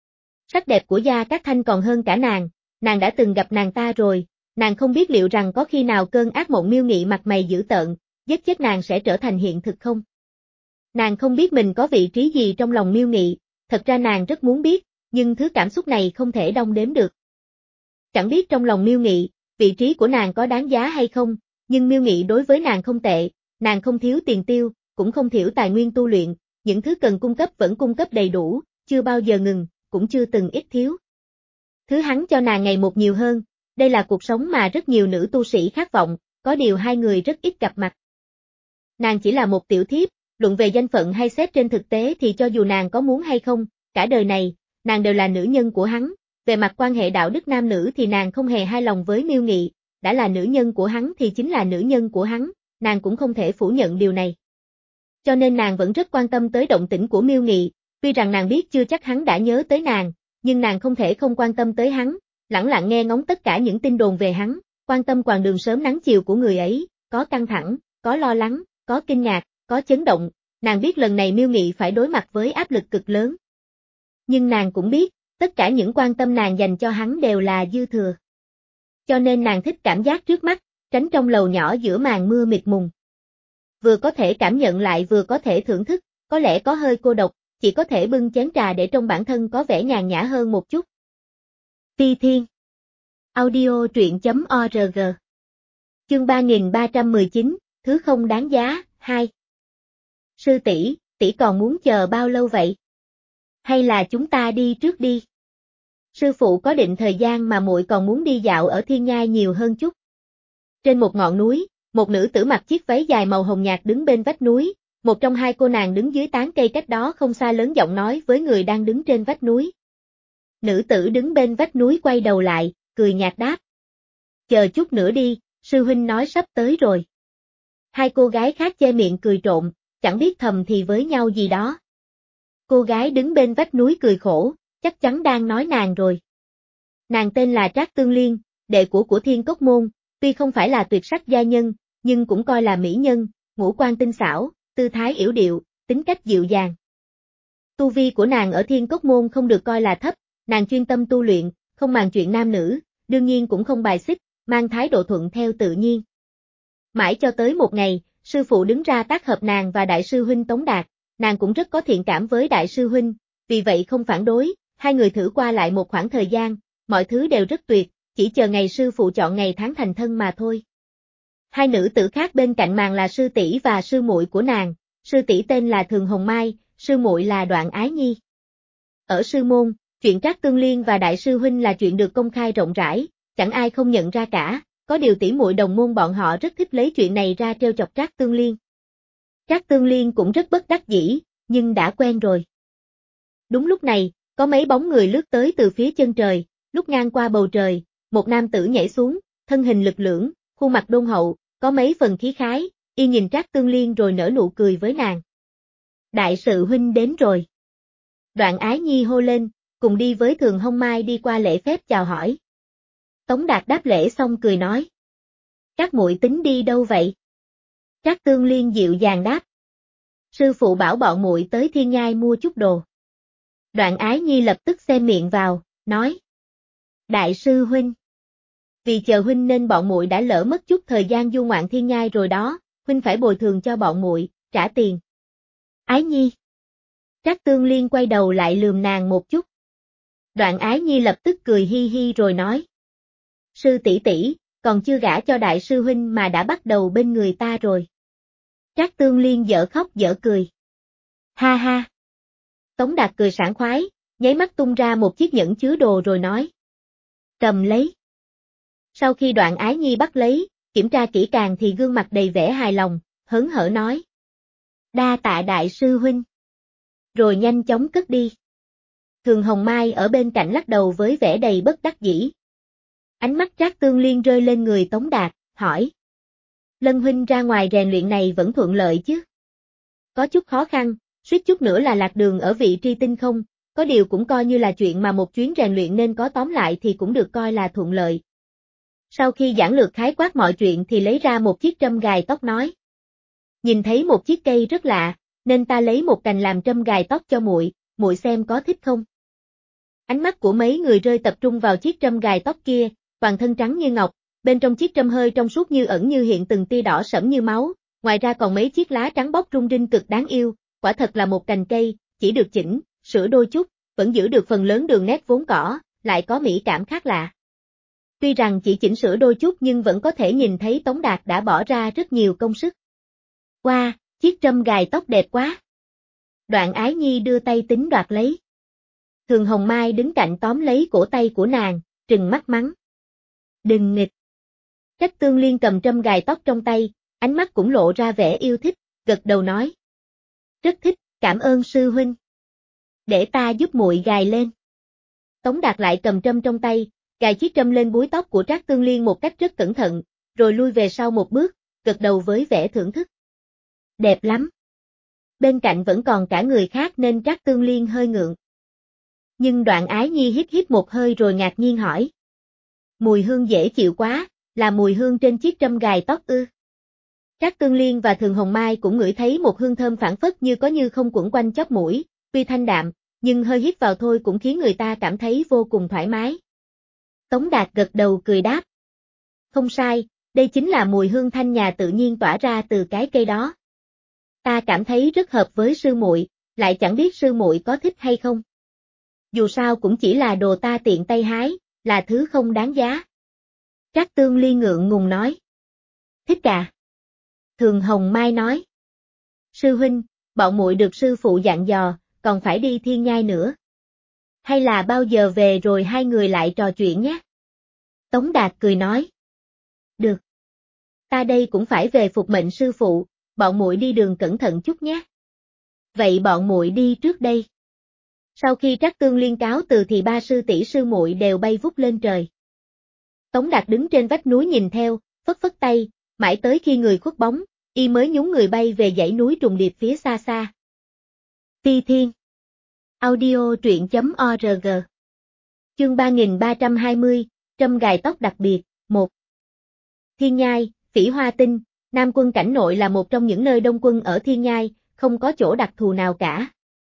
Sắc đẹp của Gia Cát Thanh còn hơn cả nàng, nàng đã từng gặp nàng ta rồi, nàng không biết liệu rằng có khi nào cơn ác mộng Miêu Nghị mặt mày dữ tợn, giết chết nàng sẽ trở thành hiện thực không? Nàng không biết mình có vị trí gì trong lòng Miêu Nghị, thật ra nàng rất muốn biết, nhưng thứ cảm xúc này không thể đong đếm được. Chẳng biết trong lòng Miêu Nghị, vị trí của nàng có đáng giá hay không, nhưng Miêu Nghị đối với nàng không tệ, nàng không thiếu tiền tiêu, cũng không thiểu tài nguyên tu luyện, những thứ cần cung cấp vẫn cung cấp đầy đủ, chưa bao giờ ngừng, cũng chưa từng ít thiếu. Thứ hắn cho nàng ngày một nhiều hơn, đây là cuộc sống mà rất nhiều nữ tu sĩ khát vọng, có điều hai người rất ít gặp mặt. Nàng chỉ là một tiểu thiếp, luận về danh phận hay xét trên thực tế thì cho dù nàng có muốn hay không, cả đời này, nàng đều là nữ nhân của hắn, về mặt quan hệ đạo đức nam nữ thì nàng không hề hài lòng với Miêu Nghị, đã là nữ nhân của hắn thì chính là nữ nhân của hắn, nàng cũng không thể phủ nhận điều này. Cho nên nàng vẫn rất quan tâm tới động tĩnh của Miêu Nghị, tuy rằng nàng biết chưa chắc hắn đã nhớ tới nàng, nhưng nàng không thể không quan tâm tới hắn, lẳng lặng nghe ngóng tất cả những tin đồn về hắn, quan tâm quãng đường sớm nắng chiều của người ấy, có căng thẳng, có lo lắng, có kinh ngạc, có chấn động, nàng biết lần này Miêu Nghị phải đối mặt với áp lực cực lớn. Nhưng nàng cũng biết, tất cả những quan tâm nàng dành cho hắn đều là dư thừa. Cho nên nàng thích cảm giác trước mắt, tránh trong lầu nhỏ giữa màn mưa mịt mùng. Vừa có thể cảm nhận lại vừa có thể thưởng thức, có lẽ có hơi cô độc, chỉ có thể bưng chén trà để trong bản thân có vẻ nhàn nhã hơn một chút. Phi Thiên Audio truyện chấm org Chương ba nghìn ba trăm mười chín, thứ không đáng giá, hai. Sư tỷ, tỷ còn muốn chờ bao lâu vậy? Hay là chúng ta đi trước đi? Sư phụ có định thời gian mà muội còn muốn đi dạo ở Thiên Nhai nhiều hơn chút. Trên một ngọn núi, một nữ tử mặc chiếc váy dài màu hồng nhạt đứng bên vách núi, một trong hai cô nàng đứng dưới tán cây cách đó không xa lớn giọng nói với người đang đứng trên vách núi. Nữ tử đứng bên vách núi quay đầu lại, cười nhạt đáp. Chờ chút nữa đi, sư huynh nói sắp tới rồi. Hai cô gái khác che miệng cười trộm, chẳng biết thầm thì với nhau gì đó. Cô gái đứng bên vách núi cười khổ, chắc chắn đang nói nàng rồi. Nàng tên là Trác Tương Liên, đệ của của Thiên Cốc Môn, tuy không phải là tuyệt sắc gia nhân, nhưng cũng coi là mỹ nhân, ngũ quan tinh xảo, tư thái yểu điệu, tính cách dịu dàng. Tu vi của nàng ở Thiên Cốc Môn không được coi là thấp, nàng chuyên tâm tu luyện, không màng chuyện nam nữ, đương nhiên cũng không bài xích, mang thái độ thuận theo tự nhiên. Mãi cho tới một ngày, sư phụ đứng ra tác hợp nàng và đại sư huynh Tống Đạt, nàng cũng rất có thiện cảm với đại sư huynh, vì vậy không phản đối, hai người thử qua lại một khoảng thời gian, mọi thứ đều rất tuyệt, chỉ chờ ngày sư phụ chọn ngày tháng thành thân mà thôi. Hai nữ tử khác bên cạnh màn là sư tỷ và sư muội của nàng, sư tỷ tên là Thường Hồng Mai, sư muội là Đoạn Ái Nhi. Ở sư môn, chuyện Trác Tương Liên và đại sư huynh là chuyện được công khai rộng rãi, chẳng ai không nhận ra cả, có điều tỷ muội đồng môn bọn họ rất thích lấy chuyện này ra trêu chọc Trác Tương Liên. Trác Tương Liên cũng rất bất đắc dĩ, nhưng đã quen rồi. Đúng lúc này, có mấy bóng người lướt tới từ phía chân trời, lúc ngang qua bầu trời, một nam tử nhảy xuống, thân hình lực lưỡng, khuôn mặt đôn hậu, có mấy phần khí khái, y nhìn Trác Tương Liên rồi nở nụ cười với nàng. Đại sư huynh đến rồi. Đoạn Ái Nhi hô lên, cùng đi với Thường Hồng Mai đi qua lễ phép chào hỏi. Tống Đạt đáp lễ xong cười nói. Các muội tính đi đâu vậy? Trác Tương Liên dịu dàng đáp. Sư phụ bảo bọn muội tới Thiên Nhai mua chút đồ. Đoạn Ái Nhi lập tức xem miệng vào, nói. Đại sư huynh. Vì chờ huynh nên bọn muội đã lỡ mất chút thời gian du ngoạn Thiên Nhai rồi đó, huynh phải bồi thường cho bọn muội, trả tiền. Ái Nhi. Trác Tương Liên quay đầu lại lườm nàng một chút. Đoạn Ái Nhi lập tức cười hi hi rồi nói. Sư tỷ tỷ, còn chưa gả cho đại sư huynh mà đã bắt đầu bên người ta rồi. Trác Tương Liên dở khóc dở cười. Ha ha. Tống Đạt cười sảng khoái, nháy mắt tung ra một chiếc nhẫn chứa đồ rồi nói. Cầm lấy. Sau khi Đoạn Ái Nhi bắt lấy, kiểm tra kỹ càng thì gương mặt đầy vẻ hài lòng, hớn hở nói. Đa tạ đại sư huynh. Rồi nhanh chóng cất đi. Thường Hồng Mai ở bên cạnh lắc đầu với vẻ đầy bất đắc dĩ. Ánh mắt Trác Tương Liên rơi lên người Tống Đạt, hỏi. Lân huynh ra ngoài rèn luyện này vẫn thuận lợi chứ? Có chút khó khăn, suýt chút nữa là lạc đường ở vị tri tinh không, có điều cũng coi như là chuyện mà một chuyến rèn luyện nên có tóm lại thì cũng được coi là thuận lợi. Sau khi giảng lược khái quát mọi chuyện thì lấy ra một chiếc trâm gài tóc nói. Nhìn thấy một chiếc cây rất lạ, nên ta lấy một cành làm trâm gài tóc cho muội, muội xem có thích không? Ánh mắt của mấy người rơi tập trung vào chiếc trâm gài tóc kia, toàn thân trắng như ngọc, bên trong chiếc trâm hơi trong suốt như ẩn như hiện từng tia đỏ sẫm như máu, ngoài ra còn mấy chiếc lá trắng bóc rung rinh cực đáng yêu, quả thật là một cành cây, chỉ được chỉnh, sửa đôi chút, vẫn giữ được phần lớn đường nét vốn có, lại có mỹ cảm khác lạ. Tuy rằng chỉ chỉnh sửa đôi chút nhưng vẫn có thể nhìn thấy Tống Đạt đã bỏ ra rất nhiều công sức. Wow, chiếc trâm gài tóc đẹp quá. Đoạn Ái Nhi đưa tay tính đoạt lấy. Thường Hồng Mai đứng cạnh tóm lấy cổ tay của nàng, trừng mắt mắng. Đừng nghịch. Trác Tương Liên cầm trâm gài tóc trong tay, ánh mắt cũng lộ ra vẻ yêu thích, gật đầu nói. Rất thích, cảm ơn sư huynh. Để ta giúp muội gài lên. Tống Đạt lại cầm trâm trong tay, gài chiếc trâm lên búi tóc của Trác Tương Liên một cách rất cẩn thận, rồi lui về sau một bước, gật đầu với vẻ thưởng thức. Đẹp lắm. Bên cạnh vẫn còn cả người khác nên Trác Tương Liên hơi ngượng. Nhưng Đoạn Ái Nhi hít hít một hơi rồi ngạc nhiên hỏi. Mùi hương dễ chịu quá, là mùi hương trên chiếc trâm gài tóc ư? Trác Tương Liên và Thường Hồng Mai cũng ngửi thấy một hương thơm phảng phất như có như không quẩn quanh chóp mũi, tuy thanh đạm, nhưng hơi hít vào thôi cũng khiến người ta cảm thấy vô cùng thoải mái. Tống Đạt gật đầu cười đáp. Không sai, đây chính là mùi hương thanh nhà tự nhiên tỏa ra từ cái cây đó. Ta cảm thấy rất hợp với sư muội, lại chẳng biết sư muội có thích hay không. Dù sao cũng chỉ là đồ ta tiện tay hái, là thứ không đáng giá. Trác Tương Liên ngượng ngùng nói. Thích à? Thường Hồng Mai nói. Sư huynh, bọn muội được sư phụ dặn dò, còn phải đi thiên nhai nữa. Hay là bao giờ về rồi hai người lại trò chuyện nhé? Tống Đạt cười nói. Được. Ta đây cũng phải về phục mệnh sư phụ, bọn muội đi đường cẩn thận chút nhé. Vậy bọn muội đi trước đây. Sau khi Trác Tương Liên cáo từ thì ba sư tỷ sư muội đều bay vút lên trời. Tống Đạt đứng trên vách núi nhìn theo, phất phất tay, mãi tới khi người khuất bóng, y mới nhún người bay về dãy núi trùng điệp phía xa xa. Ti Thiên. Audio truyện chấm org. Chương ba nghìn ba trăm hai mươi, Trâm gài tóc đặc biệt, một. Thiên Nhai, Phỉ Hoa Tinh, Nam Quân cảnh nội là một trong những nơi đông quân ở Thiên Nhai, không có chỗ đặc thù nào cả.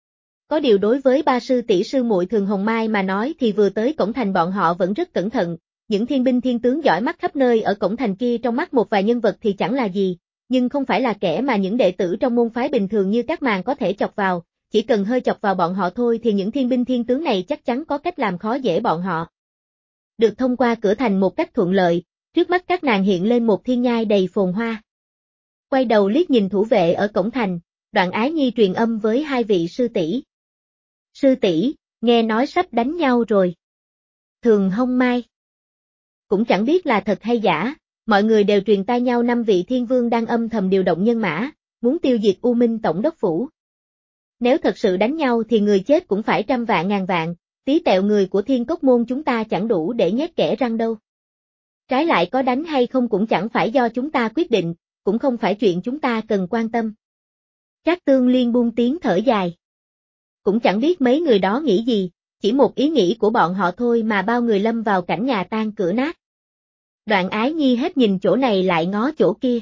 Có điều đối với ba sư tỷ sư muội Thường Hồng Mai mà nói thì vừa tới cổng thành bọn họ vẫn rất cẩn thận, những thiên binh thiên tướng giỏi mắt khắp nơi ở cổng thành kia trong mắt một vài nhân vật thì chẳng là gì, nhưng không phải là kẻ mà những đệ tử trong môn phái bình thường như các màn có thể chọc vào, chỉ cần hơi chọc vào bọn họ thôi thì những thiên binh thiên tướng này chắc chắn có cách làm khó dễ bọn họ. Được thông qua cửa thành một cách thuận lợi, trước mắt các nàng hiện lên một thiên nhai đầy phồn hoa. Quay đầu liếc nhìn thủ vệ ở cổng thành, Đoạn Ái Nhi truyền âm với hai vị sư tỷ. Sư tỷ, nghe nói sắp đánh nhau rồi. Thường Hồng Mai. Cũng chẳng biết là thật hay giả, mọi người đều truyền tai nhau năm vị thiên vương đang âm thầm điều động nhân mã, muốn tiêu diệt U Minh Tổng đốc phủ. Nếu thật sự đánh nhau thì người chết cũng phải trăm vạn ngàn vạn, tí tẹo người của Thiên Cốc môn chúng ta chẳng đủ để nhét kẽ răng đâu. Trái lại có đánh hay không cũng chẳng phải do chúng ta quyết định, cũng không phải chuyện chúng ta cần quan tâm. Trác Tương Liên buông tiếng thở dài. Cũng chẳng biết mấy người đó nghĩ gì, chỉ một ý nghĩ của bọn họ thôi mà bao người lâm vào cảnh nhà tan cửa nát. Đoạn Ái Nhi hết nhìn chỗ này lại ngó chỗ kia.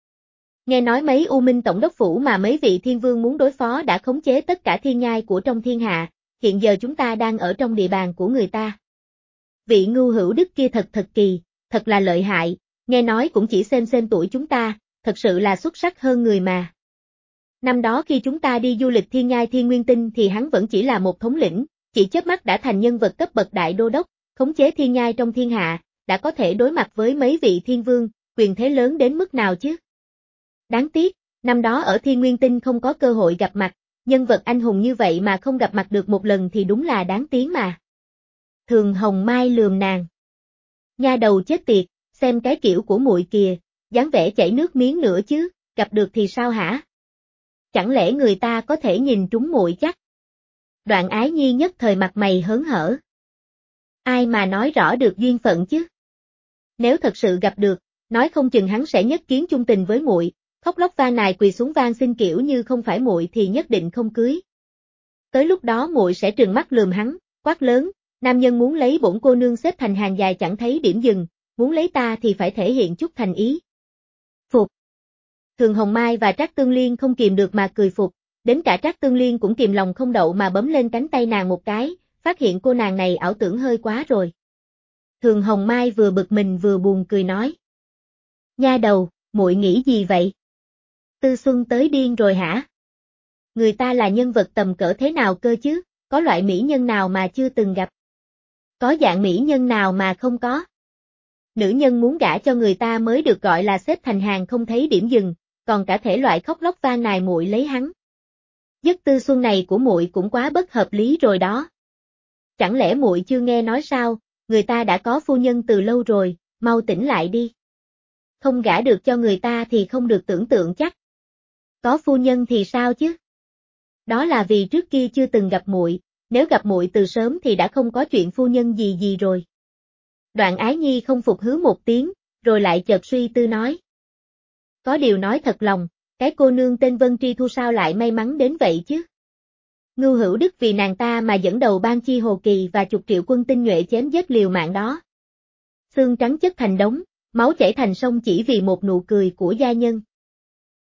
Nghe nói mấy U Minh Tổng đốc phủ mà mấy vị thiên vương muốn đối phó đã khống chế tất cả thiên nhai của trong thiên hạ, hiện giờ chúng ta đang ở trong địa bàn của người ta. Vị Ngưu Hữu Đức kia thật thật kỳ, thật là lợi hại, nghe nói cũng chỉ xem xem tuổi chúng ta, thật sự là xuất sắc hơn người mà. Năm đó khi chúng ta đi du lịch thiên nhai Thiên Nguyên Tinh thì hắn vẫn chỉ là một thống lĩnh, chỉ chớp mắt đã thành nhân vật cấp bậc đại đô đốc, khống chế thiên nhai trong thiên hạ, đã có thể đối mặt với mấy vị thiên vương, quyền thế lớn đến mức nào chứ? Đáng tiếc, năm đó ở Thiên Nguyên Tinh không có cơ hội gặp mặt, nhân vật anh hùng như vậy mà không gặp mặt được một lần thì đúng là đáng tiếng mà. Thường Hồng Mai lườm nàng. Nha đầu chết tiệt, xem cái kiểu của muội kìa, dáng vẻ chảy nước miếng nữa chứ, gặp được thì sao hả? Chẳng lẽ người ta có thể nhìn trúng muội chắc? Đoạn Ái Nhi nhất thời mặt mày hớn hở. Ai mà nói rõ được duyên phận chứ? Nếu thật sự gặp được, nói không chừng hắn sẽ nhất kiến chung tình với muội, khóc lóc van nài quỳ xuống van xin kiểu như không phải muội thì nhất định không cưới. Tới lúc đó muội sẽ trừng mắt lườm hắn, quát lớn, nam nhân muốn lấy bổn cô nương xếp thành hàng dài chẳng thấy điểm dừng, muốn lấy ta thì phải thể hiện chút thành ý. Phục. Thường Hồng Mai và Trác Tương Liên không kìm được mà cười phục, đến cả Trác Tương Liên cũng kìm lòng không đậu mà bấm lên cánh tay nàng một cái, phát hiện cô nàng này ảo tưởng hơi quá rồi. Thường Hồng Mai vừa bực mình vừa buồn cười nói. Nha đầu, muội nghĩ gì vậy? Tư Xuân tới điên rồi hả? Người ta là nhân vật tầm cỡ thế nào cơ chứ, có loại mỹ nhân nào mà chưa từng gặp? Có dạng mỹ nhân nào mà không có? Nữ nhân muốn gả cho người ta mới được gọi là xếp thành hàng không thấy điểm dừng, còn cả thể loại khóc lóc van nài muội lấy hắn. Giấc Tư Xuân này của muội cũng quá bất hợp lý rồi đó. Chẳng lẽ muội chưa nghe nói sao, người ta đã có phu nhân từ lâu rồi, mau tỉnh lại đi. Không gả được cho người ta thì không được tưởng tượng chắc. Có phu nhân thì sao chứ? Đó là vì trước kia chưa từng gặp muội, nếu gặp muội từ sớm thì đã không có chuyện phu nhân gì gì rồi. Đoạn Ái Nhi không phục hứ một tiếng, rồi lại chợt suy tư nói. Có điều nói thật lòng, cái cô nương tên Vân Tri Thu sao lại may mắn đến vậy chứ? Ngưu Hữu Đức vì nàng ta mà dẫn đầu ban chi Hồ Kỳ và chục triệu quân tinh nhuệ chém giết liều mạng đó. Xương trắng chất thành đống, máu chảy thành sông chỉ vì một nụ cười của gia nhân.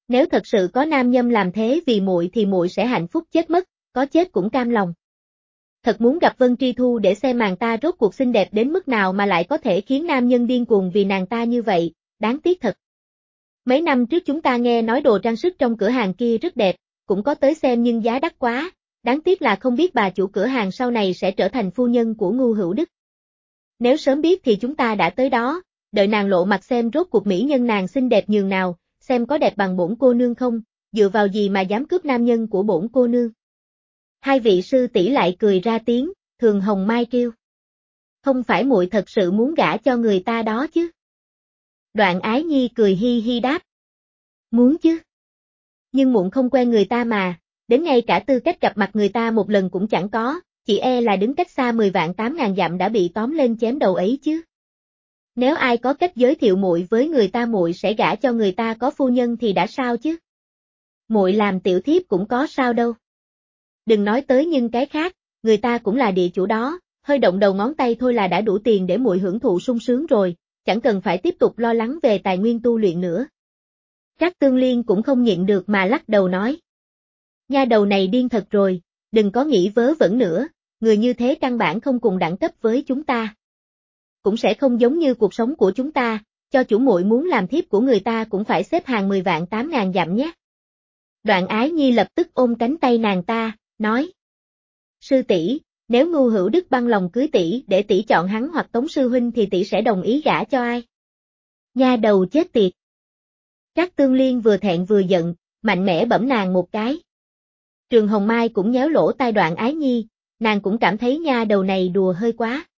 Nếu thật sự có nam nhân làm thế vì muội thì muội sẽ hạnh phúc chết mất, có chết cũng cam lòng. Thật muốn gặp Vân Tri Thu để xem nàng ta rốt cuộc xinh đẹp đến mức nào mà lại có thể khiến nam nhân điên cuồng vì nàng ta như vậy, đáng tiếc thật. Mấy năm trước chúng ta nghe nói đồ trang sức trong cửa hàng kia rất đẹp, cũng có tới xem nhưng giá đắt quá, đáng tiếc là không biết bà chủ cửa hàng sau này sẽ trở thành phu nhân của Ngưu Hữu Đức. Nếu sớm biết thì chúng ta đã tới đó, đợi nàng lộ mặt xem rốt cuộc mỹ nhân nàng xinh đẹp nhường nào, xem có đẹp bằng bổn cô nương không, dựa vào gì mà dám cướp nam nhân của bổn cô nương. Hai vị sư tỷ lại cười ra tiếng, Thường Hồng Mai kêu. Không phải muội thật sự muốn gả cho người ta đó chứ? Đoạn Ái Nhi cười hi hi đáp. Muốn chứ. Nhưng muộn không quen người ta mà, đến ngay cả tư cách gặp mặt người ta một lần cũng chẳng có, chỉ e là đứng cách xa mười vạn tám ngàn dặm đã bị tóm lên chém đầu ấy chứ. Nếu ai có cách giới thiệu muội với người ta muội sẽ gả cho người ta có phu nhân thì đã sao chứ? Muội làm tiểu thiếp cũng có sao đâu. Đừng nói tới nhưng cái khác, người ta cũng là địa chủ đó, hơi động đầu ngón tay thôi là đã đủ tiền để muội hưởng thụ sung sướng rồi, chẳng cần phải tiếp tục lo lắng về tài nguyên tu luyện nữa. Trác Tương Liên cũng không nhịn được mà lắc đầu nói. Nha đầu này điên thật rồi, đừng có nghĩ vớ vẩn nữa, người như thế căn bản không cùng đẳng cấp với chúng ta. Cũng sẽ không giống như cuộc sống của chúng ta, cho chủ muội muốn làm thiếp của người ta cũng phải xếp hàng mười vạn tám ngàn dặm nhé. Đoạn Ái Nhi lập tức ôm cánh tay nàng ta, nói. Sư tỷ, nếu Ngưu Hữu Đức băng lòng cưới tỷ để tỷ chọn hắn hoặc Tống sư huynh thì tỷ sẽ đồng ý gả cho ai? Nha đầu chết tiệt. Trác Tương Liên vừa thẹn vừa giận, mạnh mẽ bẫm nàng một cái. Trường Hồng Mai cũng nhéo lỗ tai Đoạn Ái Nhi, nàng cũng cảm thấy nha đầu này đùa hơi quá.